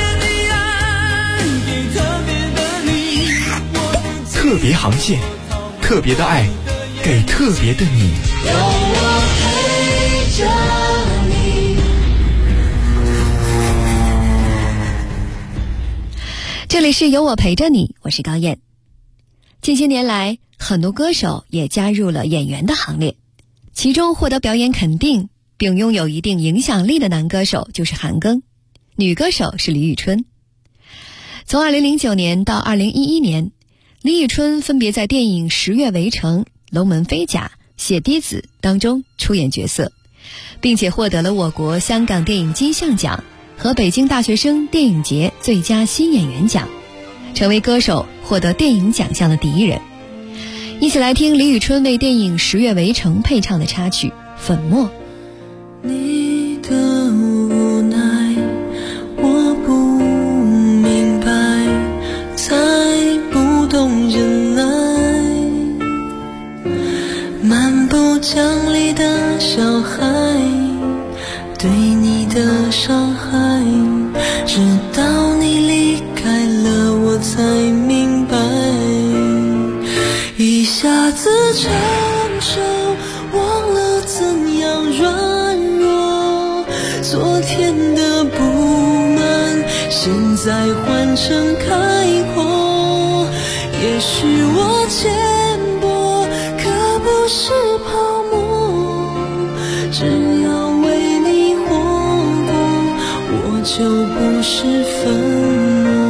特别航线，特别的爱，给特别的你。 有我陪着你。 这里是有我陪着你，我是高燕。近些年来，很多歌手也加入了演员的行列，其中获得表演肯定并拥有一定影响力的男歌手就是韩庚，女歌手是李宇春。从2009年到2011年，李宇春分别在电影《十月围城》《龙门飞甲》《血滴子》当中出演角色，并且获得了我国香港电影金像奖和北京大学生电影节最佳新演员奖，成为歌手获得电影奖项的第一人。一起来听李宇春为电影《十月围城》配唱的插曲《粉末》。 你的无奈我不明白，才不懂忍耐，蛮不讲理的小孩，对你的伤害，直到你离开了我才明白，一下子成熟，忘了怎样软弱，昨天的不满现在换成开阔，也许我浅薄，可不是泡沫，只要为你活过，我就不是粉末。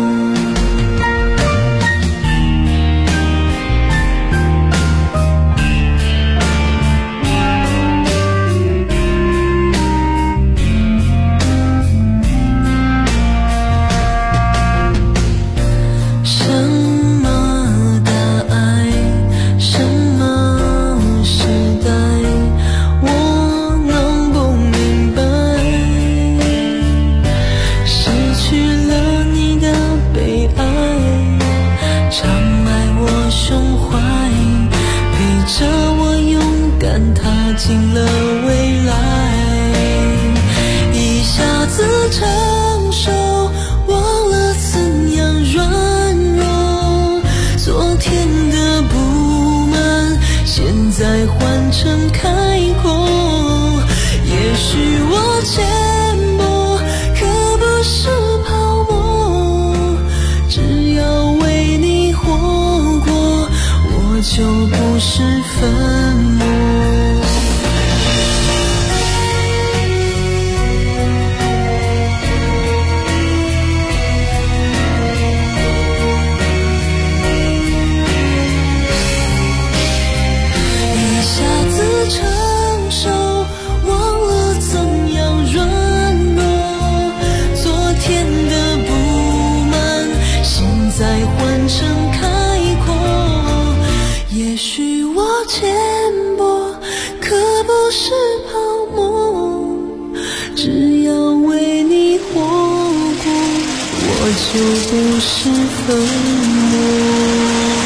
进了未来，一下子成熟，忘了怎样软弱，昨天的不满现在换成开阔，也许我浅薄，可不是泡沫，只要为你活过，我就不是粉末。再换成开阔，也许我浅薄，可不是泡沫，只要为你活过，我就不是粉末。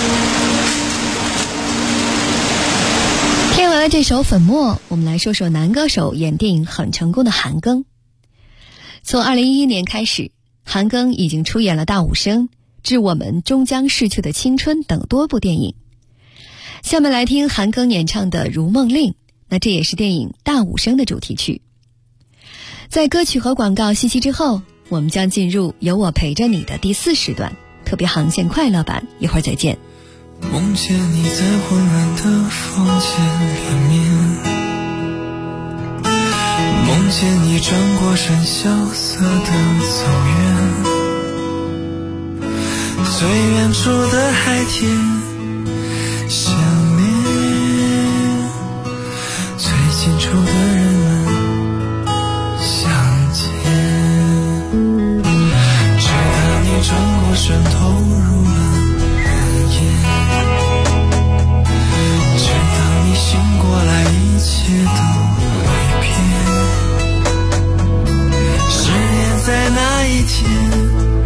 听完了这首《粉末》，我们来说说男歌手演电影很成功的韩庚。从2011年开始，韩庚已经出演了《大武生》、致我们终将逝去的青春等多部电影。下面来听韩庚演唱的《如梦令》，那这也是电影《大武生》的主题曲。在歌曲和广告信息之后，我们将进入有我陪着你的第4时段，特别航线快乐版，一会儿再见。 梦见你在昏暗的房间里面，梦见你转过身萧瑟的走远，最远处的海天下面，最近处的人们相见，直到你转过身投入了人烟，直到你醒过来一切都未变，誓言在那一天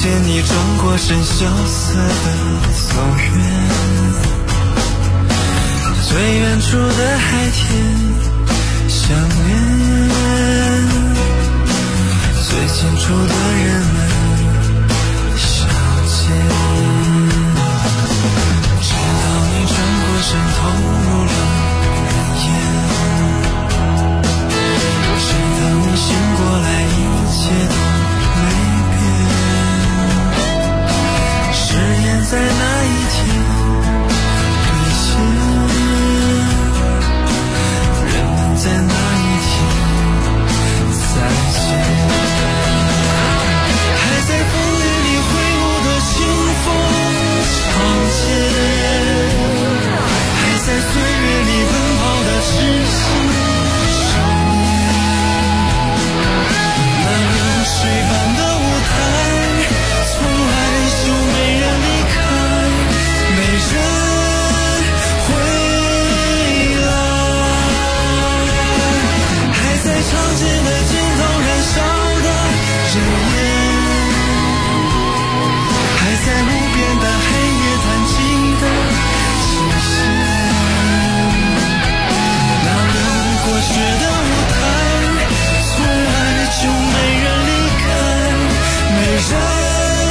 见你转过身萧瑟的走远，最远处的海天相连，最近处的人们相见，直到你转过身投入了人烟，直到你醒过来一切都誓言在那一天兑现，人们在那一天再见，还在风雨里挥舞的清风长剑，还在岁月里奔跑的痴心少年，那流水般的舞台从来就没人离开，没人回来，还在长街的尽头燃烧的人烟，还在路边的黑夜弹起的琴弦，那轮过雪的舞台从来就没人离开，没人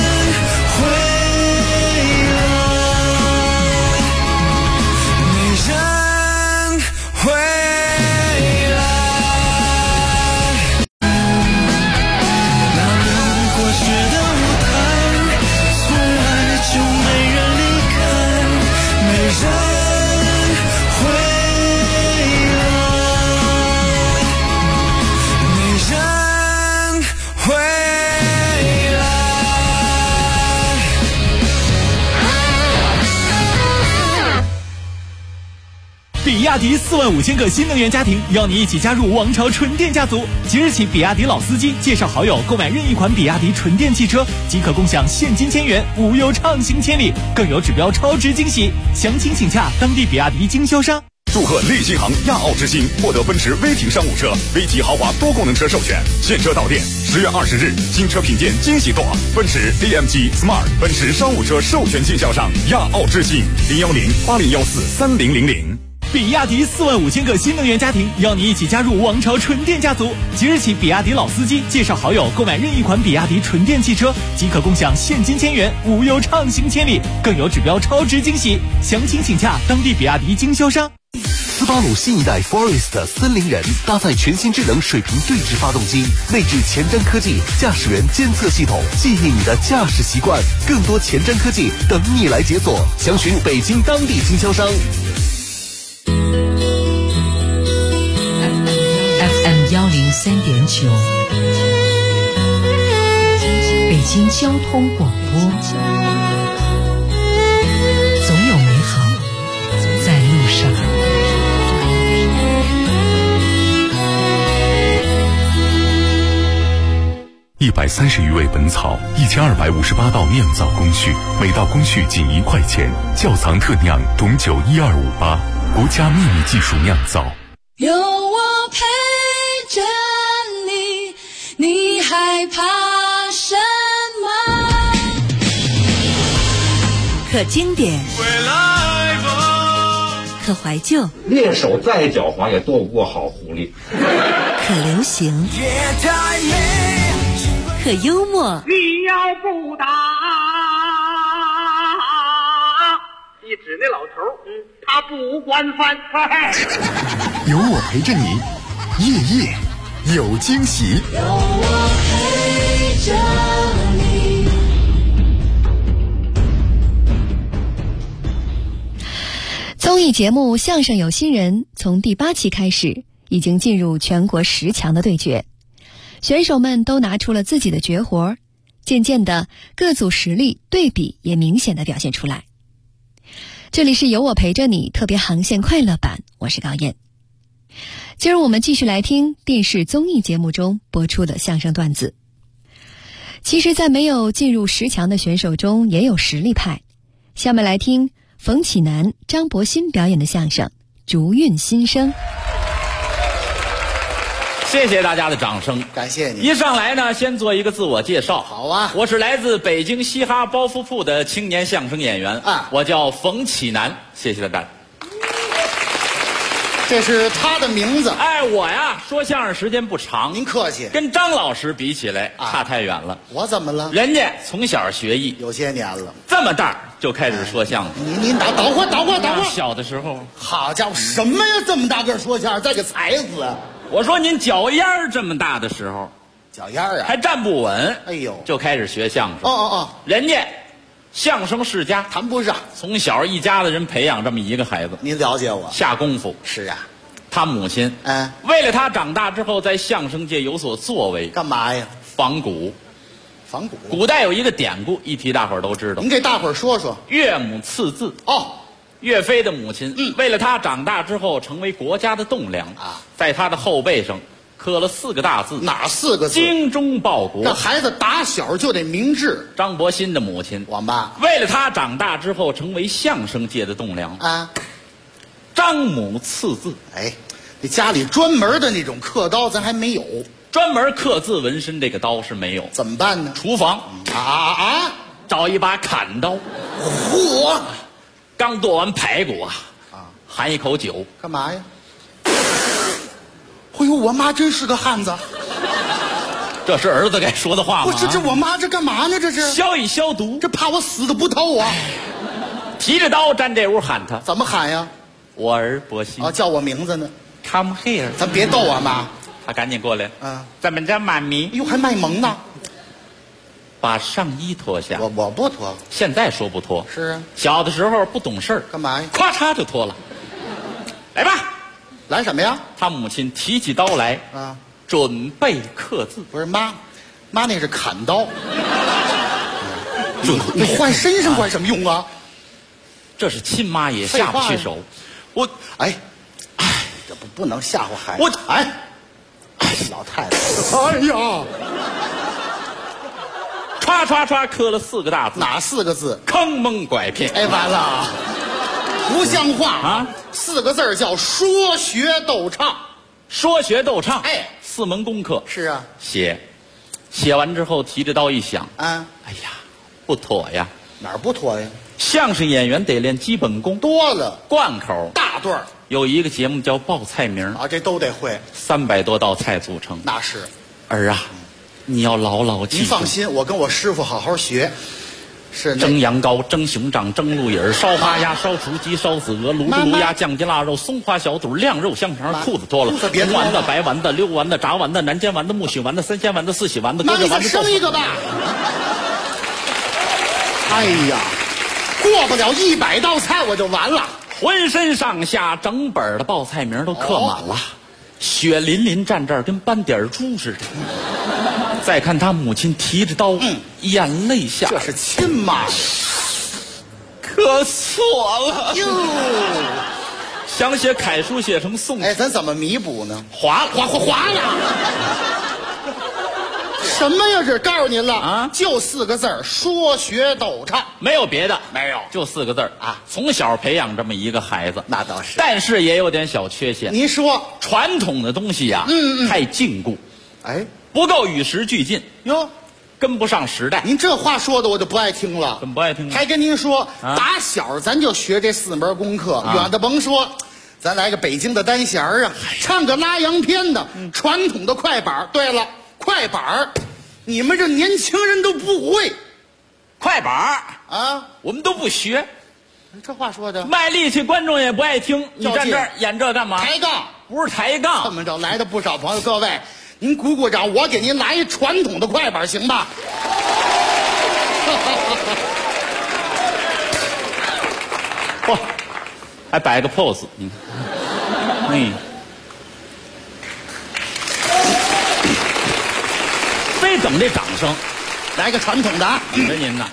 比亚迪45000个新能源家庭邀你一起加入王朝纯电家族。即日起，比亚迪老司机介绍好友购买任意款比亚迪纯电汽车，即可共享现金1000元，无忧畅行千里，更有指标超值惊喜。详情请洽当地比亚迪经销商。 祝贺利新行亚奥之星获得奔驰威霆商务车 V 级豪华多功能车授权，现车到店。10月20日，新车品鉴惊喜多，奔驰 AMG Smart 奔驰商务车授权经销商亚奥之星010-8014-3000。 比亚迪45000个新能源家庭邀你一起加入王朝纯电家族。即日起，比亚迪老司机介绍好友购买任意款比亚迪纯电汽车，即可共享现金1000元，无忧畅行千里，更有指标超值惊喜。详情请洽当地比亚迪经销商。 斯巴鲁新一代 Forest 森林人搭载全新智能水平对置发动机，内置前瞻科技驾驶员监测系统，记忆你的驾驶习惯。更多前瞻科技等你来解锁，详询北京当地经销商。 FM 103.9，北京交通广播，总有美好在路上。 130余味本草，1258道酿造工序，每道工序仅1块钱。窖藏特酿董酒12588，国家秘密技术酿造。 有我陪着你，你害怕什么？ 可经典，可怀旧， 猎手再狡猾也斗不过好狐狸。 可流行，可幽默。 你要不打，一指那老头，他不惯犯。 有我陪着你，夜夜有惊喜。 有我陪着你。 综艺节目《相声有新人》从第8期开始，已经进入全国10强的对决。选手们都拿出了自己的绝活，渐渐的，各组实力对比也明显的表现出来。这里是有我陪着你特别航线快乐版，我是高燕。今儿我们继续来听电视综艺节目中播出的相声段子。其实，在没有进入10强的选手中，也有实力派。下面来听冯启南、张伯鑫表演的相声《竹韵心声》。 谁谢谢大家的掌声， 感谢你。 一上来呢，先做一个自我介绍。 好啊， 我是来自北京嘻哈包袱铺的青年相声演员啊，我叫冯启南。谢谢大家。 这是他的名字。 哎，我呀说相声时间不长， 您客气。 跟张老师比起来差太远了。 我怎么了？ 人家从小学艺， 有些年了， 这么大就开始说相声。 您等会儿。 小的时候， 好家伙，什么呀？这么大个说相声，再给踩死！ 我说您脚丫这么大的时候， 脚丫啊还站不稳， 哎呦， 就开始学相声。 哦， 人家相声世家， 谈不上。 从小一家子人培养这么一个孩子， 您了解我， 下功夫。 是啊， 他母亲，为了他长大之后在相声界有所作为， 干嘛呀？ 仿古。 仿古。 古代有一个典故，一提大伙儿都知道。 您给大伙儿说说。 岳母刺字。 哦。 岳飞的母亲，为了他长大之后成为国家的栋梁啊，在他的后背上刻了4个大字。 哪4个字？ 精忠报国。 这孩子打小就得明智。 张伯鑫的母亲， 我妈， 为了他长大之后成为相声界的栋梁啊， 张母刺字。 哎，你家里专门的那种刻刀咱还没有， 专门刻字纹身这个刀是没有， 怎么办呢？ 厨房找一把砍刀。 嚯！ 刚剁完排骨含一口酒， 干嘛呀？哎呦，我妈真是个汉子。 这是儿子该说的话吗？ 不是，这我妈这干嘛呢？这是消一消毒， 这怕我死的不透啊！ 提着刀站这屋喊他， 怎么喊呀？ 我儿伯鑫啊，叫我名字呢。 Come here， 咱别逗我妈。 他赶紧过来，怎么着，妈咪？ 哟，还卖萌呢。 把上衣脱下。 我不脱， 现在说不脱。 是啊， 小的时候不懂事儿， 干嘛呀？ 咵嚓就脱了。来吧， 来什么呀？ 他母亲提起刀来啊， 准备刻字。 不是妈那是砍刀。你换身上管什么用啊？ 这是亲妈也下不去手。我这不能吓唬孩子。老太太，哎呀！ 唰唰唰刻了4个大字， 哪4个字？ 坑蒙拐骗。 哎，完了，不像话啊！4个字叫说学逗唱， 说学逗唱， 哎 ，4门功课。 是啊， 写完之后提着刀一想， 哎呀，不妥呀！ 哪儿不妥呀？ 相声演员得练基本功， 多了， 贯口、 大段儿。 有一个节目叫报菜名啊，这都得会 ，300多道菜组成。 那是， 儿啊。你要牢牢记住。 您放心，我跟我师傅好好学。是蒸羊羔、蒸熊掌、蒸鹿眼、烧花鸭、烧雏鸡、烧子鹅、卤猪鸭、酱鸡腊肉、松花小肚、亮肉香肠。裤子脱了，红丸子、白丸子、溜丸子、炸丸子、南煎丸子、木须丸子、三鲜丸子、四喜丸子。 妈，你再生一个吧。哎呀，过不了100道菜我就完了， 浑身上下整本的报菜名都刻满了，血淋淋站这儿跟斑点猪似的。再看他母亲提着刀，眼泪下。 这是亲妈， 刻错了哟。想写楷书写成宋。 哎，咱怎么弥补呢？ 划了。 什么呀？这告诉您了啊，就4个字儿，说学逗唱， 没有别的， 没有， 就4个字儿啊。从小培养这么一个孩子， 那倒是， 但是也有点小缺陷。 您说， 传统的东西呀，太禁锢， 哎。 不够与时俱进哟， 跟不上时代。 您这话说的我就不爱听了。 怎么不爱听？ 还跟您说，打小咱就学这4门功课，远的甭说，咱来个北京的单弦啊，唱个拉洋片的，传统的快板。对了，快板，你们这年轻人都不会， 快板啊， 我们都不学。 这话说的， 卖力气，观众也不爱听。你站这儿演这干嘛？ 抬杠， 不是抬杠。 这么着来的不少朋友，各位。您鼓鼓掌，我给您来一传统的快板，行吧？ 嚯，还摆个 pose， 你看，非等这掌声， 来个传统的啊！ 等着您呢。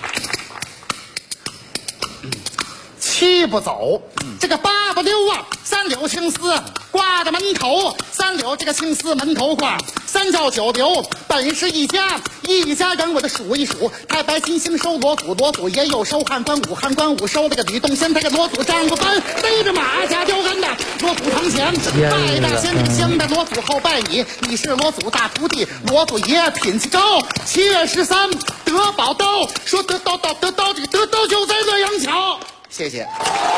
七不走，这个八不溜啊，3绺青丝挂在门头，3绺这个青丝门头挂三教九流本是一家，一家人我得数一数。太白金星收罗祖，罗祖爷又收汉官武，汉官武收了个吕洞仙，他个罗祖丈夫班背着马加雕鞍的罗祖堂前拜大仙，先拜罗祖后拜你，你是罗祖大徒弟，罗祖爷品气高，切13得宝刀，说得刀得刀，这个得刀就在洛阳桥。谢谢。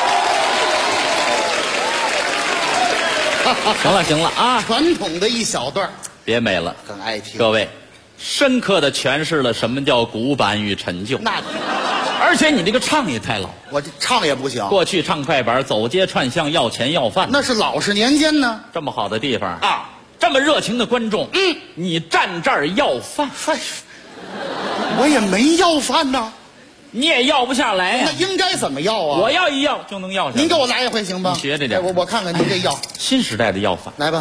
行了啊！ 传统的一小段， 别美了， 很爱听。 各位，深刻的诠释了什么叫古板与陈旧。 那， 而且你这个唱也太老， 我这唱也不行。 过去唱快板，走街串巷要钱要饭， 那是老式年间呢。 这么好的地方啊，这么热情的观众，你站这儿要饭， 我也没要饭呢。 你也要不下来呀？ 那应该怎么要啊？ 我要一要就能要下来。 您给我来一回行吗？ 你学着点， 我看看您这要新时代的要法， 来吧。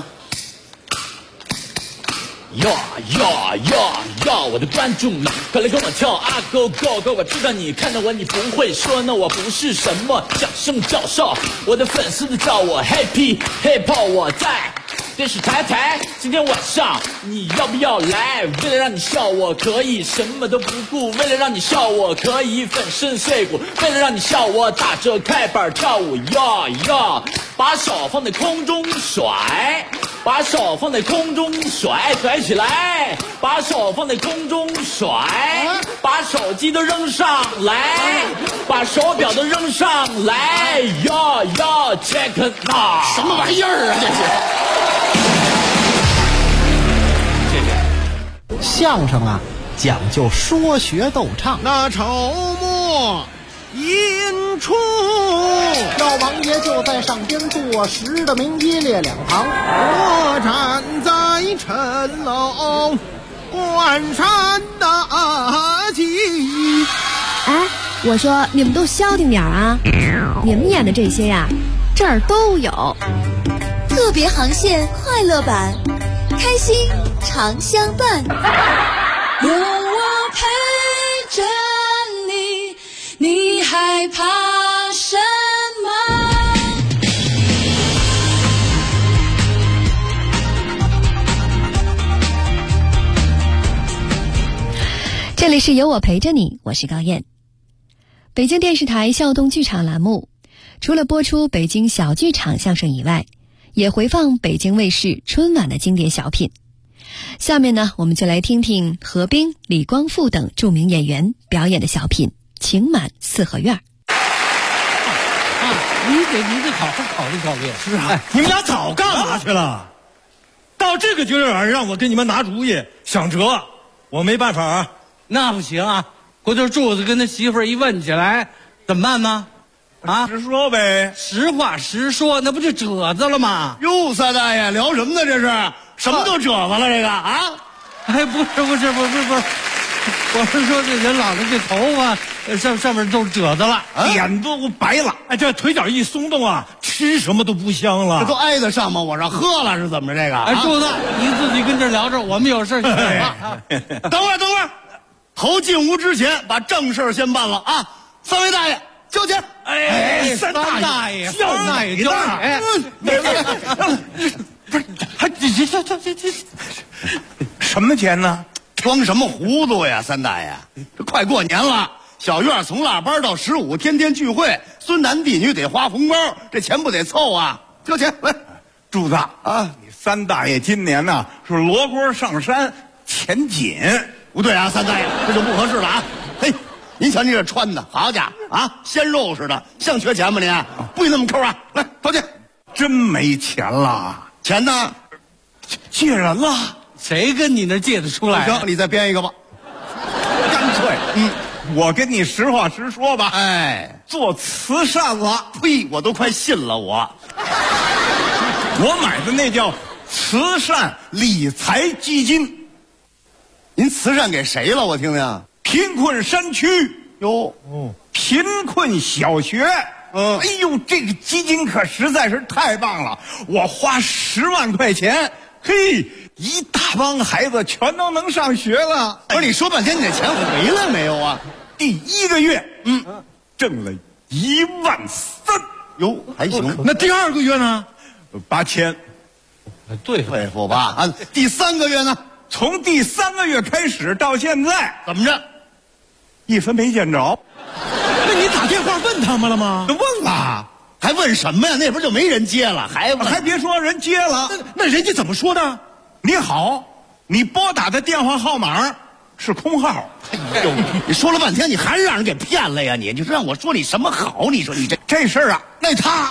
呀，我的观众们，快来跟我跳啊 ！Go go go！ 我知道你看到我，你不会说，那我不是什么相声教授。我的粉丝都叫我 Happy Hip Hop， 我在电视台。今天晚上你要不要来？为了让你笑，我可以什么都不顾；为了让你笑，我可以粉身碎骨；为了让你笑，我打着开板跳舞。呀，把手放在空中甩，把手放在空中甩起来，把手放在空中甩，把手机都扔上来，把手表都扔上来。呀 ，check it out！ 什么玩意儿啊？这是。 谢谢。 相声啊，讲究说学逗唱。 那筹末引出， 老王爷就在上边坐实的明一列两旁， 我站在城楼关山大吉。 哎，我说你们都消停点啊！你们演的这些呀，这儿都有。 特别航线快乐版，开心常相伴。有我陪着你，你害怕什么？ 这里是有我陪着你，我是高燕。北京电视台校动剧场栏目，除了播出北京小剧场相声以外，也回放北京卫视春晚的经典小品。下面呢，我们就来听听何冰、李光复等著名演员表演的小品《情满四合院》。 你得好好考虑考虑。 是啊，你们俩早干嘛去了？到这个节骨眼让我给你们拿主意想辙，我没办法啊。 那不行啊！回头柱子跟他媳妇儿一问起来，怎么办呢？啊， 实说呗， 实话实说，那不就褶子了吗？ 哟，三大爷聊什么呢？这是什么都褶子了？这个啊？ 哎，不是，我是说这人老了，这头发上面都褶子了， 脸都白了。哎，这腿脚一松动啊，吃什么都不香了。 这都挨得上吗？我这喝了是怎么着？这个？ 哎，柱子，你自己跟这聊着，我们有事去讲话。 等会儿，头进屋之前，把正事先办了啊！三位大爷交钱。 哎，三大爷，叫哪个大爷？ 不是，还这什么钱呢？装什么糊涂呀，三大爷！这快过年了，小院从腊八到15，天天聚会，孙男弟女得花红包，这钱不得凑啊？交钱来，柱子啊！你三大爷今年呢是罗锅上山，钱紧。不对啊，三大爷，这就不合适了啊！嘿，您瞧您这穿的，好家伙啊，鲜肉似的，像缺钱吗您？不许那么抠啊！来，掏钱。真没钱了，钱呢？借人了。 谁跟你那借得出来？ 行，你再编一个吧。干脆，我跟你实话实说吧。哎，做慈善了。呸，我都快信了我买的那叫慈善理财基金。您慈善给谁了？我听听。贫困山区哟，贫困小学。哎呦，这个基金可实在是太棒了！我花10万块钱，嘿，一大帮孩子全都能上学了。不是你说半天，你这钱回来没有啊？第1个月，挣了1万3，哟，还行。 那第2个月呢？ 8000， 对付吧？啊，第3个月呢？ 从第3个月开始到现在， 怎么着 ？1分没见着。 那你打电话问他们了吗？ 问了， 还问什么呀？那边就没人接了，还别说人接了， 那人家怎么说的？ 你好，你拨打的电话号码是空号。 哎呦，你说了半天，你还是让人给骗了呀？你就让我说你什么好？你说你这事儿啊， 那他，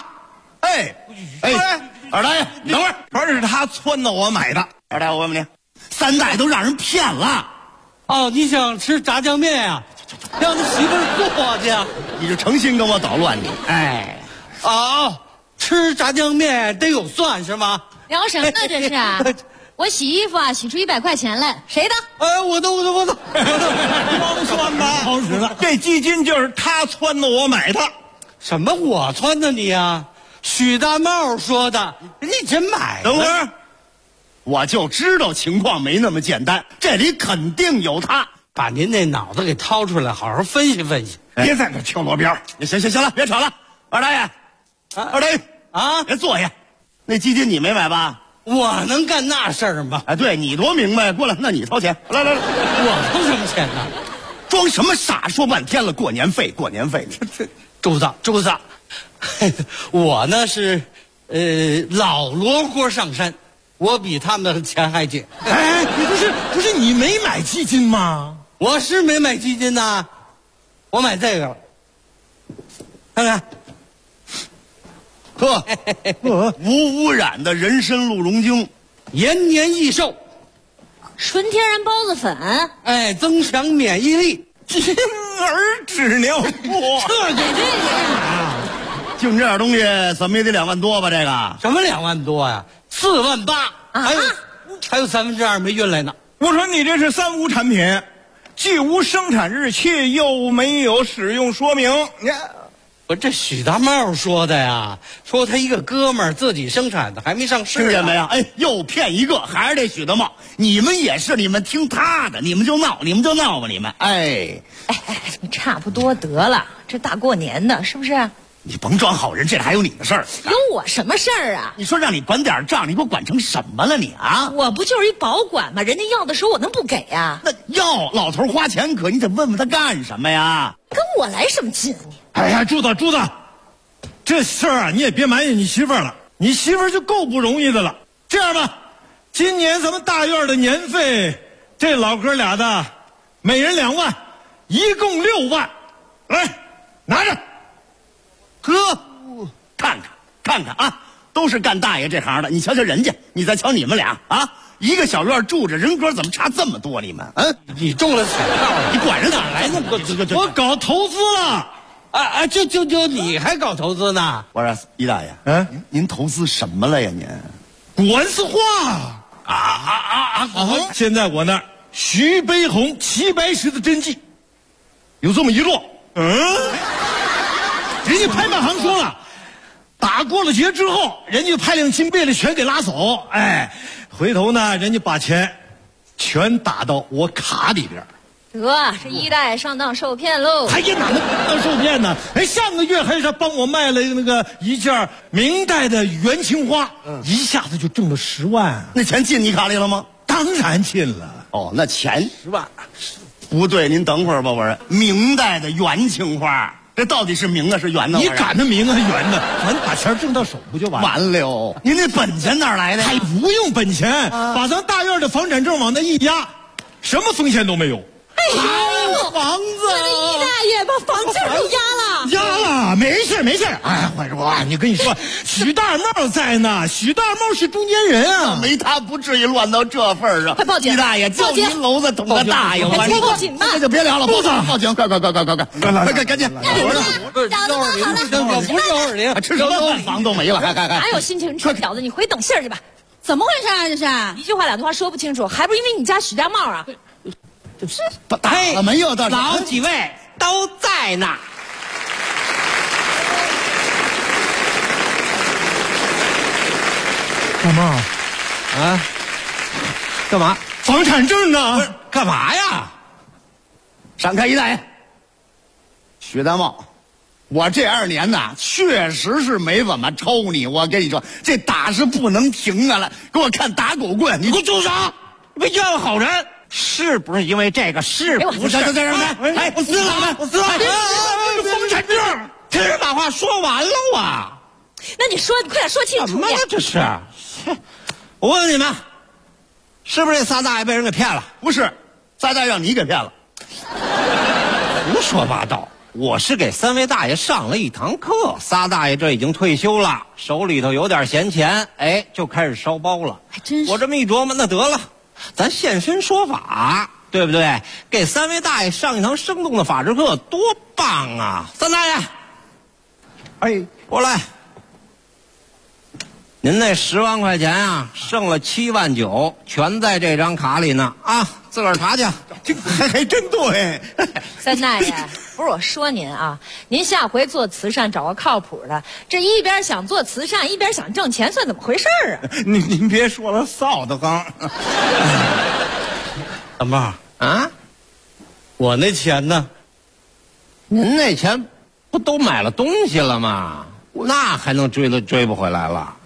二大爷，等会儿， 全是他撺掇我买的。 二大爷，我问你，3代都让人骗了。 哦，你想吃炸酱面呀？让他媳妇儿做去。 你就诚心跟我捣乱你？哎， 吃炸酱面得有蒜是吗？ 聊什么呢这是啊？我洗衣服啊，洗出100块钱来，谁的？ 我的。 光算吧，好使了。这基金就是他撺掇我买的。 什么？我撺掇你啊？许大茂说的，你真买？ 等会儿，我就知道情况没那么简单，这里肯定有他。 把您那脑子给掏出来，好好分析分析， 别在那敲锣边。 行了，别吵了。二大爷，别坐下。那基金你没买吧？ 我能干那事儿吗？ 哎，对你多明白。过来，那你掏钱。来， 我掏什么钱呢？ 装什么傻？说半天了，过年费。 周子，我呢是，老罗锅上山，我比他们的钱还紧。哎，你不是你没买基金吗？我是没买基金呐，我买这个了，看看。 无污染的人参鹿茸精， 延年益寿， 纯天然孢子粉， 增强免疫力， 金儿纸尿布， 这给这个干嘛？ 净这点东西怎么也得2万多吧？这个什么2万多呀？4万8，还有2/3没运来呢。 我说你这是3无产品，既无生产日期，又没有使用说明。 我这许大茂说的呀，说他一个哥们儿自己生产的，还没上市。 听见没有？哎，又骗一个，还是这许大茂。你们也是，你们听他的，你们就闹吧，你们。哎， 你差不多得了，这大过年的，是不是？ 你甭装好人，这里还有你的事儿。 有我什么事儿啊？ 你说让你管点账，你给我管成什么了你啊？ 我不就是一保管吗？人家要的时候我能不给呀？ 那要老头花钱可，你得问问他干什么呀？ 跟我来什么劲啊你？ 哎呀，柱子，这事儿啊，你也别埋怨你媳妇儿了，你媳妇儿就够不容易的了。这样吧，今年咱们大院的年费，这老哥俩的，每人2万，一共6万，来，拿着。 看看啊，都是干大爷这行的，你瞧瞧人家，你再瞧你们俩啊，一个小院住着，人格怎么差这么多？你们你中了彩票， 你管人哪来那么多？ 我搞投资了。就你还搞投资呢？ 我说于大爷，您投资什么了呀？您国字画现在我那儿徐悲鸿齐白石的真迹有这么一摞，人家拍卖行说了，打过了节之后，人家派辆金贝勒全给拉走。回头呢，人家把钱全打到我卡里边。 这一代上当受骗喽！ 哎呀，哪能受骗呢？上个月还是他帮我卖了一件明代的元青花，一下子就挣了10万。 那钱进你卡里了吗？ 当然进了。 那钱 10万， 不对，您等会儿吧，我说明代的元青花，这到底是明的是元的？ 你赶着明啊元的，咱把钱挣到手不就完了？ 完了，您那本钱哪来的？ 还不用本钱，把咱大院的房产证往那一压，什么风险都没有。房子， 一大爷把房证都压了，没事。坏叔，你跟你说，许大茂在呢，许大茂是中间人啊， 没他不至于乱到这份儿上。 快报警！ 一大爷，就您楼子捅个大爷， 快报警吧！ 这就别聊了，报警！快，赶紧！ 找到好了， 我不是120， 吃什么饭房都没了， 还有心情吃饺子？你回等信儿去吧。怎么回事啊？这是一句话2句话说不清楚，还不是因为你家许大茂啊？ 打了没有？ 老几位都在呢。 大茂， 干嘛？ 房产证呢？ 干嘛呀？ 闪开，一大爷。许大茂我这2年呐，确实是没怎么抽你。我跟你说，这打是不能停啊了，给我看打狗棍！你给我住手！ 你们冤枉好人，是不是因为这个？是不是？ 哎，我撕了！我撕了！ 风尘志，这是把话说完了啊！ 那你说，你快点说清楚！ 什么呀？这是？我问你们，是不是这仨大爷被人给骗了？ 不是，仨大爷让你给骗了。 胡说八道！我是给3位大爷上了一堂课，仨大爷这已经退休了，手里头有点闲钱，哎，就开始烧包了。 还真是。 我这么一琢磨，那得了，咱现身说法，对不对？给3位大爷上一堂生动的法制课，多棒啊！3大爷，哎，过来。您那10万块钱啊，剩了7万9，全在这张卡里呢啊！自个儿查去。 这还真对。 3大爷，不是我说您啊，您下回做慈善找个靠谱的，这一边想做慈善，一边想挣钱，算怎么回事啊？ 您别说了，臊得慌。 大妹儿啊，我那钱呢？您那钱不都买了东西了吗？那还能追不回来了？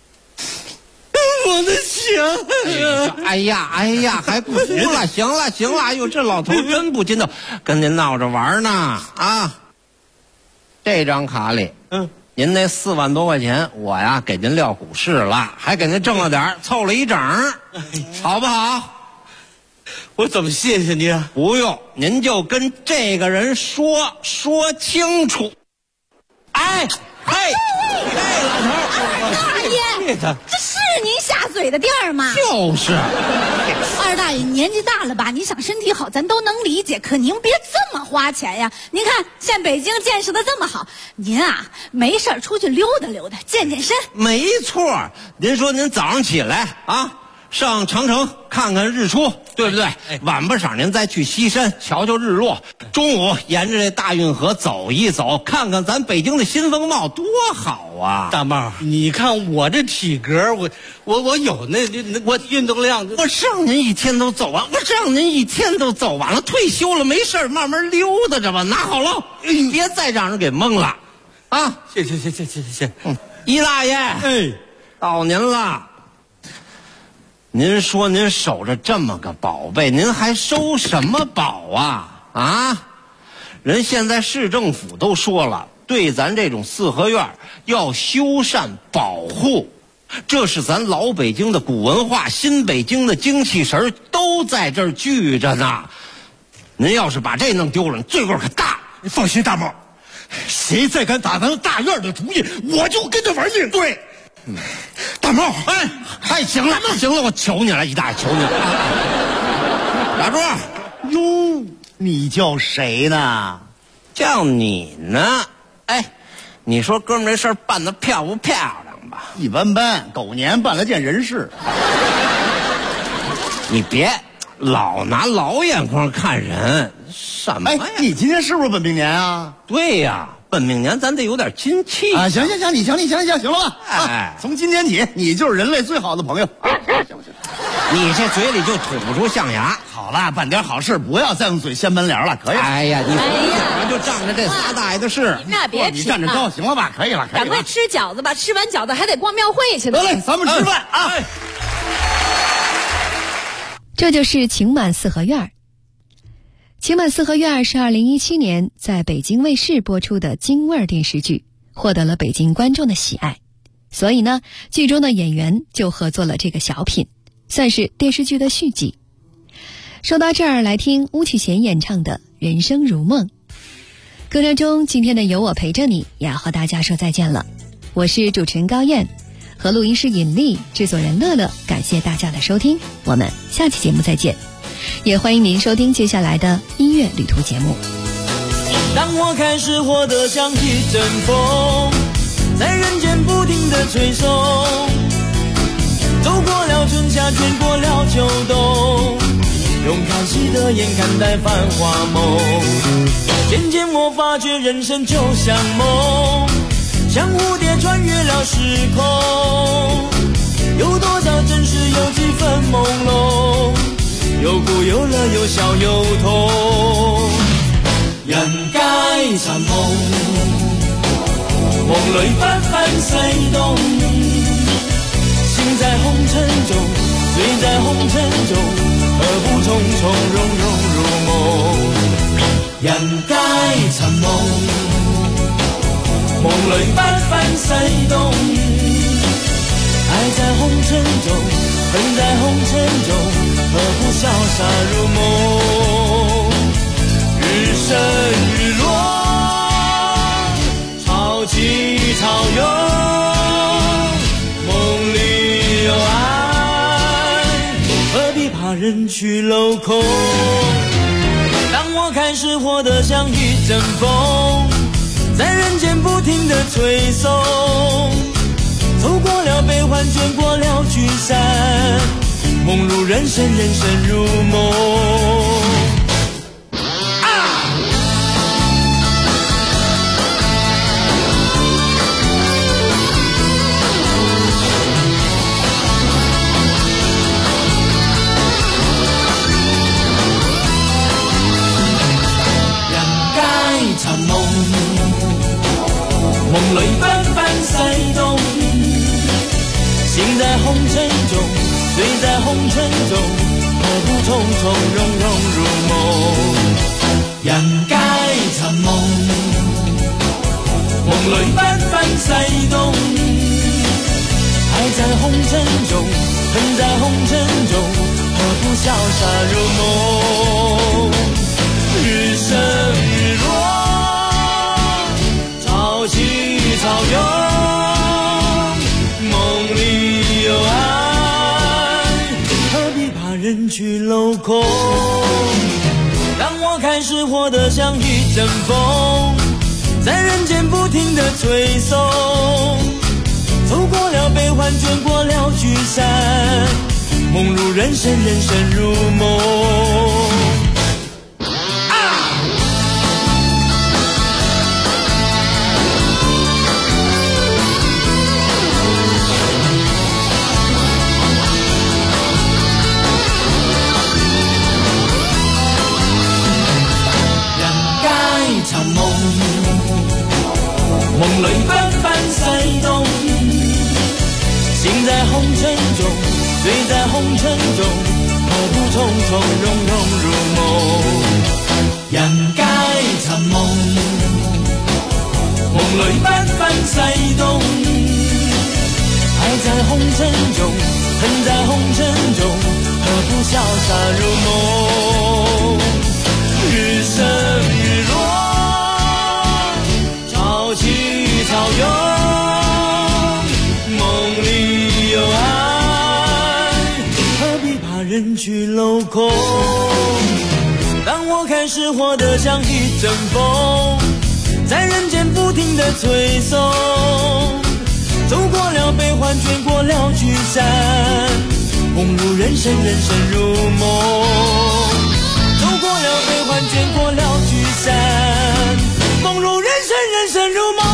我的钱！ 哎呀，还不服了？行了，哎呦，这老头真不筋斗，跟您闹着玩呢啊！这张卡里，您那4万多块钱，我呀给您撂股市了，还给您挣了点，凑了一整，好不好？ 我怎么谢谢您啊？ 不用，您就跟这个人说清楚。哎，嘿，这老头， 大爷，这是您下嘴的地儿吗？ 就是。 二大爷年纪大了吧？你想身体好，咱都能理解，可您别这么花钱呀！您看，现北京建设的这么好，您啊没事出去溜达溜达，健身。 没错，您说您早上起来啊，上长城看看日出，对不对？晚不晌您再去西山瞧瞧日落，中午沿着这大运河走一走，看看咱北京的新风貌，多好啊！ 大帽，你看我这体格，我有那我运动量， 我让您一天都走完，了，退休了没事慢慢溜达着吧，拿好了，别再让人给蒙了，啊！ 谢。 一大爷， 哎， 到您了。您说您守着这么个宝贝，您还收什么宝啊？啊，人现在市政府都说了，对咱这种四合院要修缮保护，这是咱老北京的古文化，新北京的精气神都在这儿聚着呢。您要是把这弄丢了，罪过可大。 你放心，大帽，谁再敢打咱大院的主意，我就跟他玩命。对。 大帽，哎，行了，我求你了，一大爷，求你了。打住！ 哟，你叫谁呢？ 叫你呢。哎，你说哥们这事儿办得漂不漂亮吧？ 一般般，狗年办了件人事。 你别老拿老眼光看人，什么呀？ 你今天是不是本命年啊？ 对呀。本命年咱得有点金气啊！行，你行了吧？哎，从今天起，你就是人类最好的朋友。行， 你这嘴里就吐不出象牙。 好了，办点好事，不要再用嘴掀门帘了，可以了。 哎呀，你就仗着这仨大爷的事， 那别你站着高，行了吧？可以了。 赶快吃饺子吧，吃完饺子还得逛庙会去呢。 得嘞，咱们吃饭啊！ 这就是情满四合院。情满四合院是2017年在北京卫视播出的京味儿电视剧，获得了北京观众的喜爱，所以呢，剧中的演员就合作了这个小品，算是电视剧的续集。说到这儿，来听巫启贤演唱的《人生如梦》。歌声中，今天的有我陪着你也要和大家说再见了。我是主持人高燕，和录音师尹丽，制作人乐乐，感谢大家的收听，我们下期节目再见。也欢迎您收听接下来的音乐旅途节目。 当我开始活得像一阵风，在人间不停地吹送，走过了春夏，卷过了秋冬，用看戏的眼看待繁华梦。渐渐我发觉人生就像梦，像蝴蝶穿越了时空，有多少真实，有几分朦胧，有苦有乐，有笑有痛。人皆尋夢， 里纷纷悸动，心在红尘中，醉在红尘中，何不从从容容入梦？人皆寻梦，梦里纷纷悸动，爱在红尘中，恨在红尘中，何不潇洒入梦？日升日落，潮起潮涌，梦里有爱，何必怕人去楼空？当我开始活得像一阵风，在人间不停地吹送，走过了悲欢，卷过了聚散，梦如人生，人生如梦。寻梦，梦里纷纷悸动，心在红尘中，醉在红尘中，何不从从容容入梦？人皆寻梦，梦里纷纷悸动，爱在红尘中，恨在红尘中，何不潇洒入梦？日升日落，潮起潮涌，梦里有爱，何必怕人去楼空？当我开始活得像一阵风，在人间不停地吹送，走过了悲欢，卷过了聚散，梦如人生，人生如梦。寻梦，梦里纷纷悸动，心在红尘中，醉在红尘中，何不从从容容入梦？人皆寻梦，梦里纷纷悸动，爱在红尘中，恨在红尘中，何不潇洒入梦？日升日落，潮起潮涌，梦里有爱，何必怕人去楼空？当我开始活得像一阵风，在人间不停地吹送，走过了悲欢，卷过了聚散，梦如人生，人生如梦。走过了悲欢，卷过了聚散，梦如人生，人生如梦。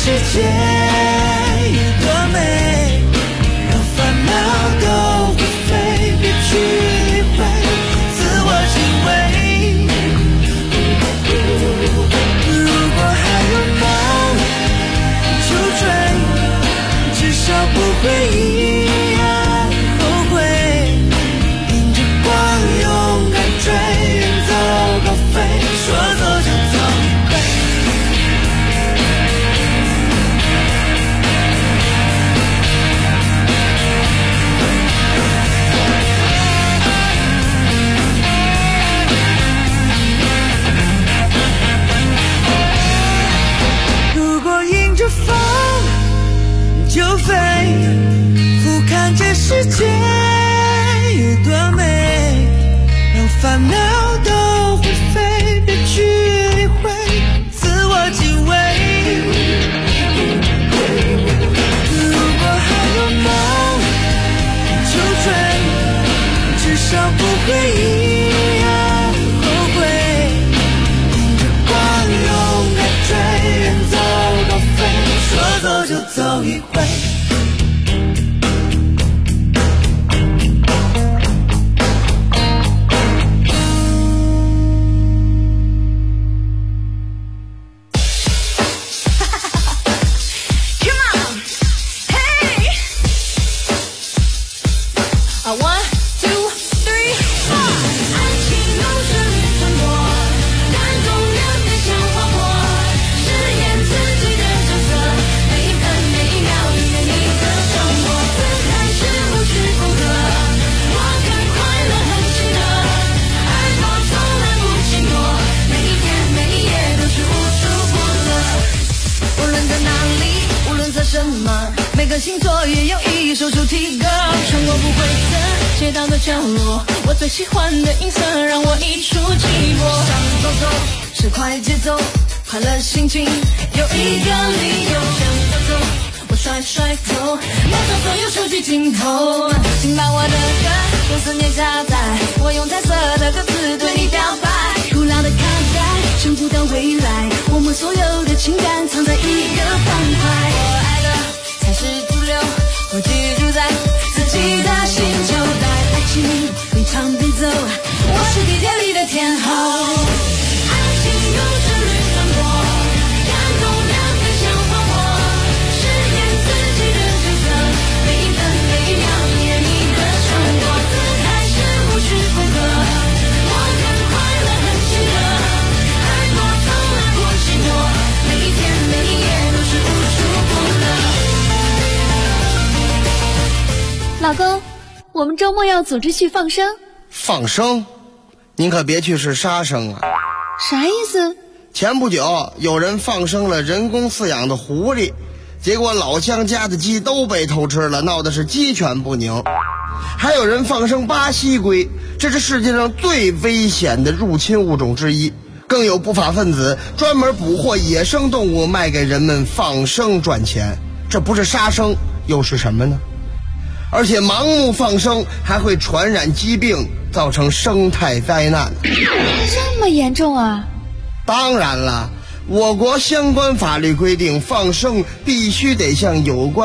界多美，让烦恼都会飞，别去理会，自我敬畏。如果还有梦就追，至少不会一样后悔。迎着光勇敢追，远走高飞，说走就走一回。如果迎着风就飞，俯瞰这世界有多美，让烦恼都会飞，别去理会，自我敬畏。如果还有梦就追，至少不会一样后悔。迎着光勇敢追，远走高飞，说走就走一回。每个星座也有一首主题歌，穿过不规则街道的角落，我最喜欢的音色让我一触即发。想走走是快节奏，快乐心情有一个理由。想走走我甩甩头，拿走所有手机镜头，请把我的歌用思念下载，我用彩色的歌词对你表白。古老的卡带想不到未来，我们所有的情感藏在一个方块。我爱的才是主流，我居住在自己的星球，带爱情边唱边走，我是地铁里的天后。爱情有旋律传播，感动两个像花火，饰演自己的角色，每一分每一秒体验你的生活，姿态是舞曲风格，我很快乐很喜乐，爱过从来不寂寞，每一天每一夜都是无处不乐。 老公，我们周末要组织去放生。 放生？您可别去是杀生啊！ 啥意思？ 前不久有人放生了人工饲养的狐狸，结果老乡家的鸡都被偷吃了，闹的是鸡犬不宁。还有人放生巴西龟，这是世界上最危险的入侵物种之一。更有不法分子专门捕获野生动物卖给人们放生赚钱，这不是杀生又是什么呢？而且盲目放生还会传染疾病，造成生态灾难。 这么严重啊？ 当然了，我国相关法律规定，放生必须得向有关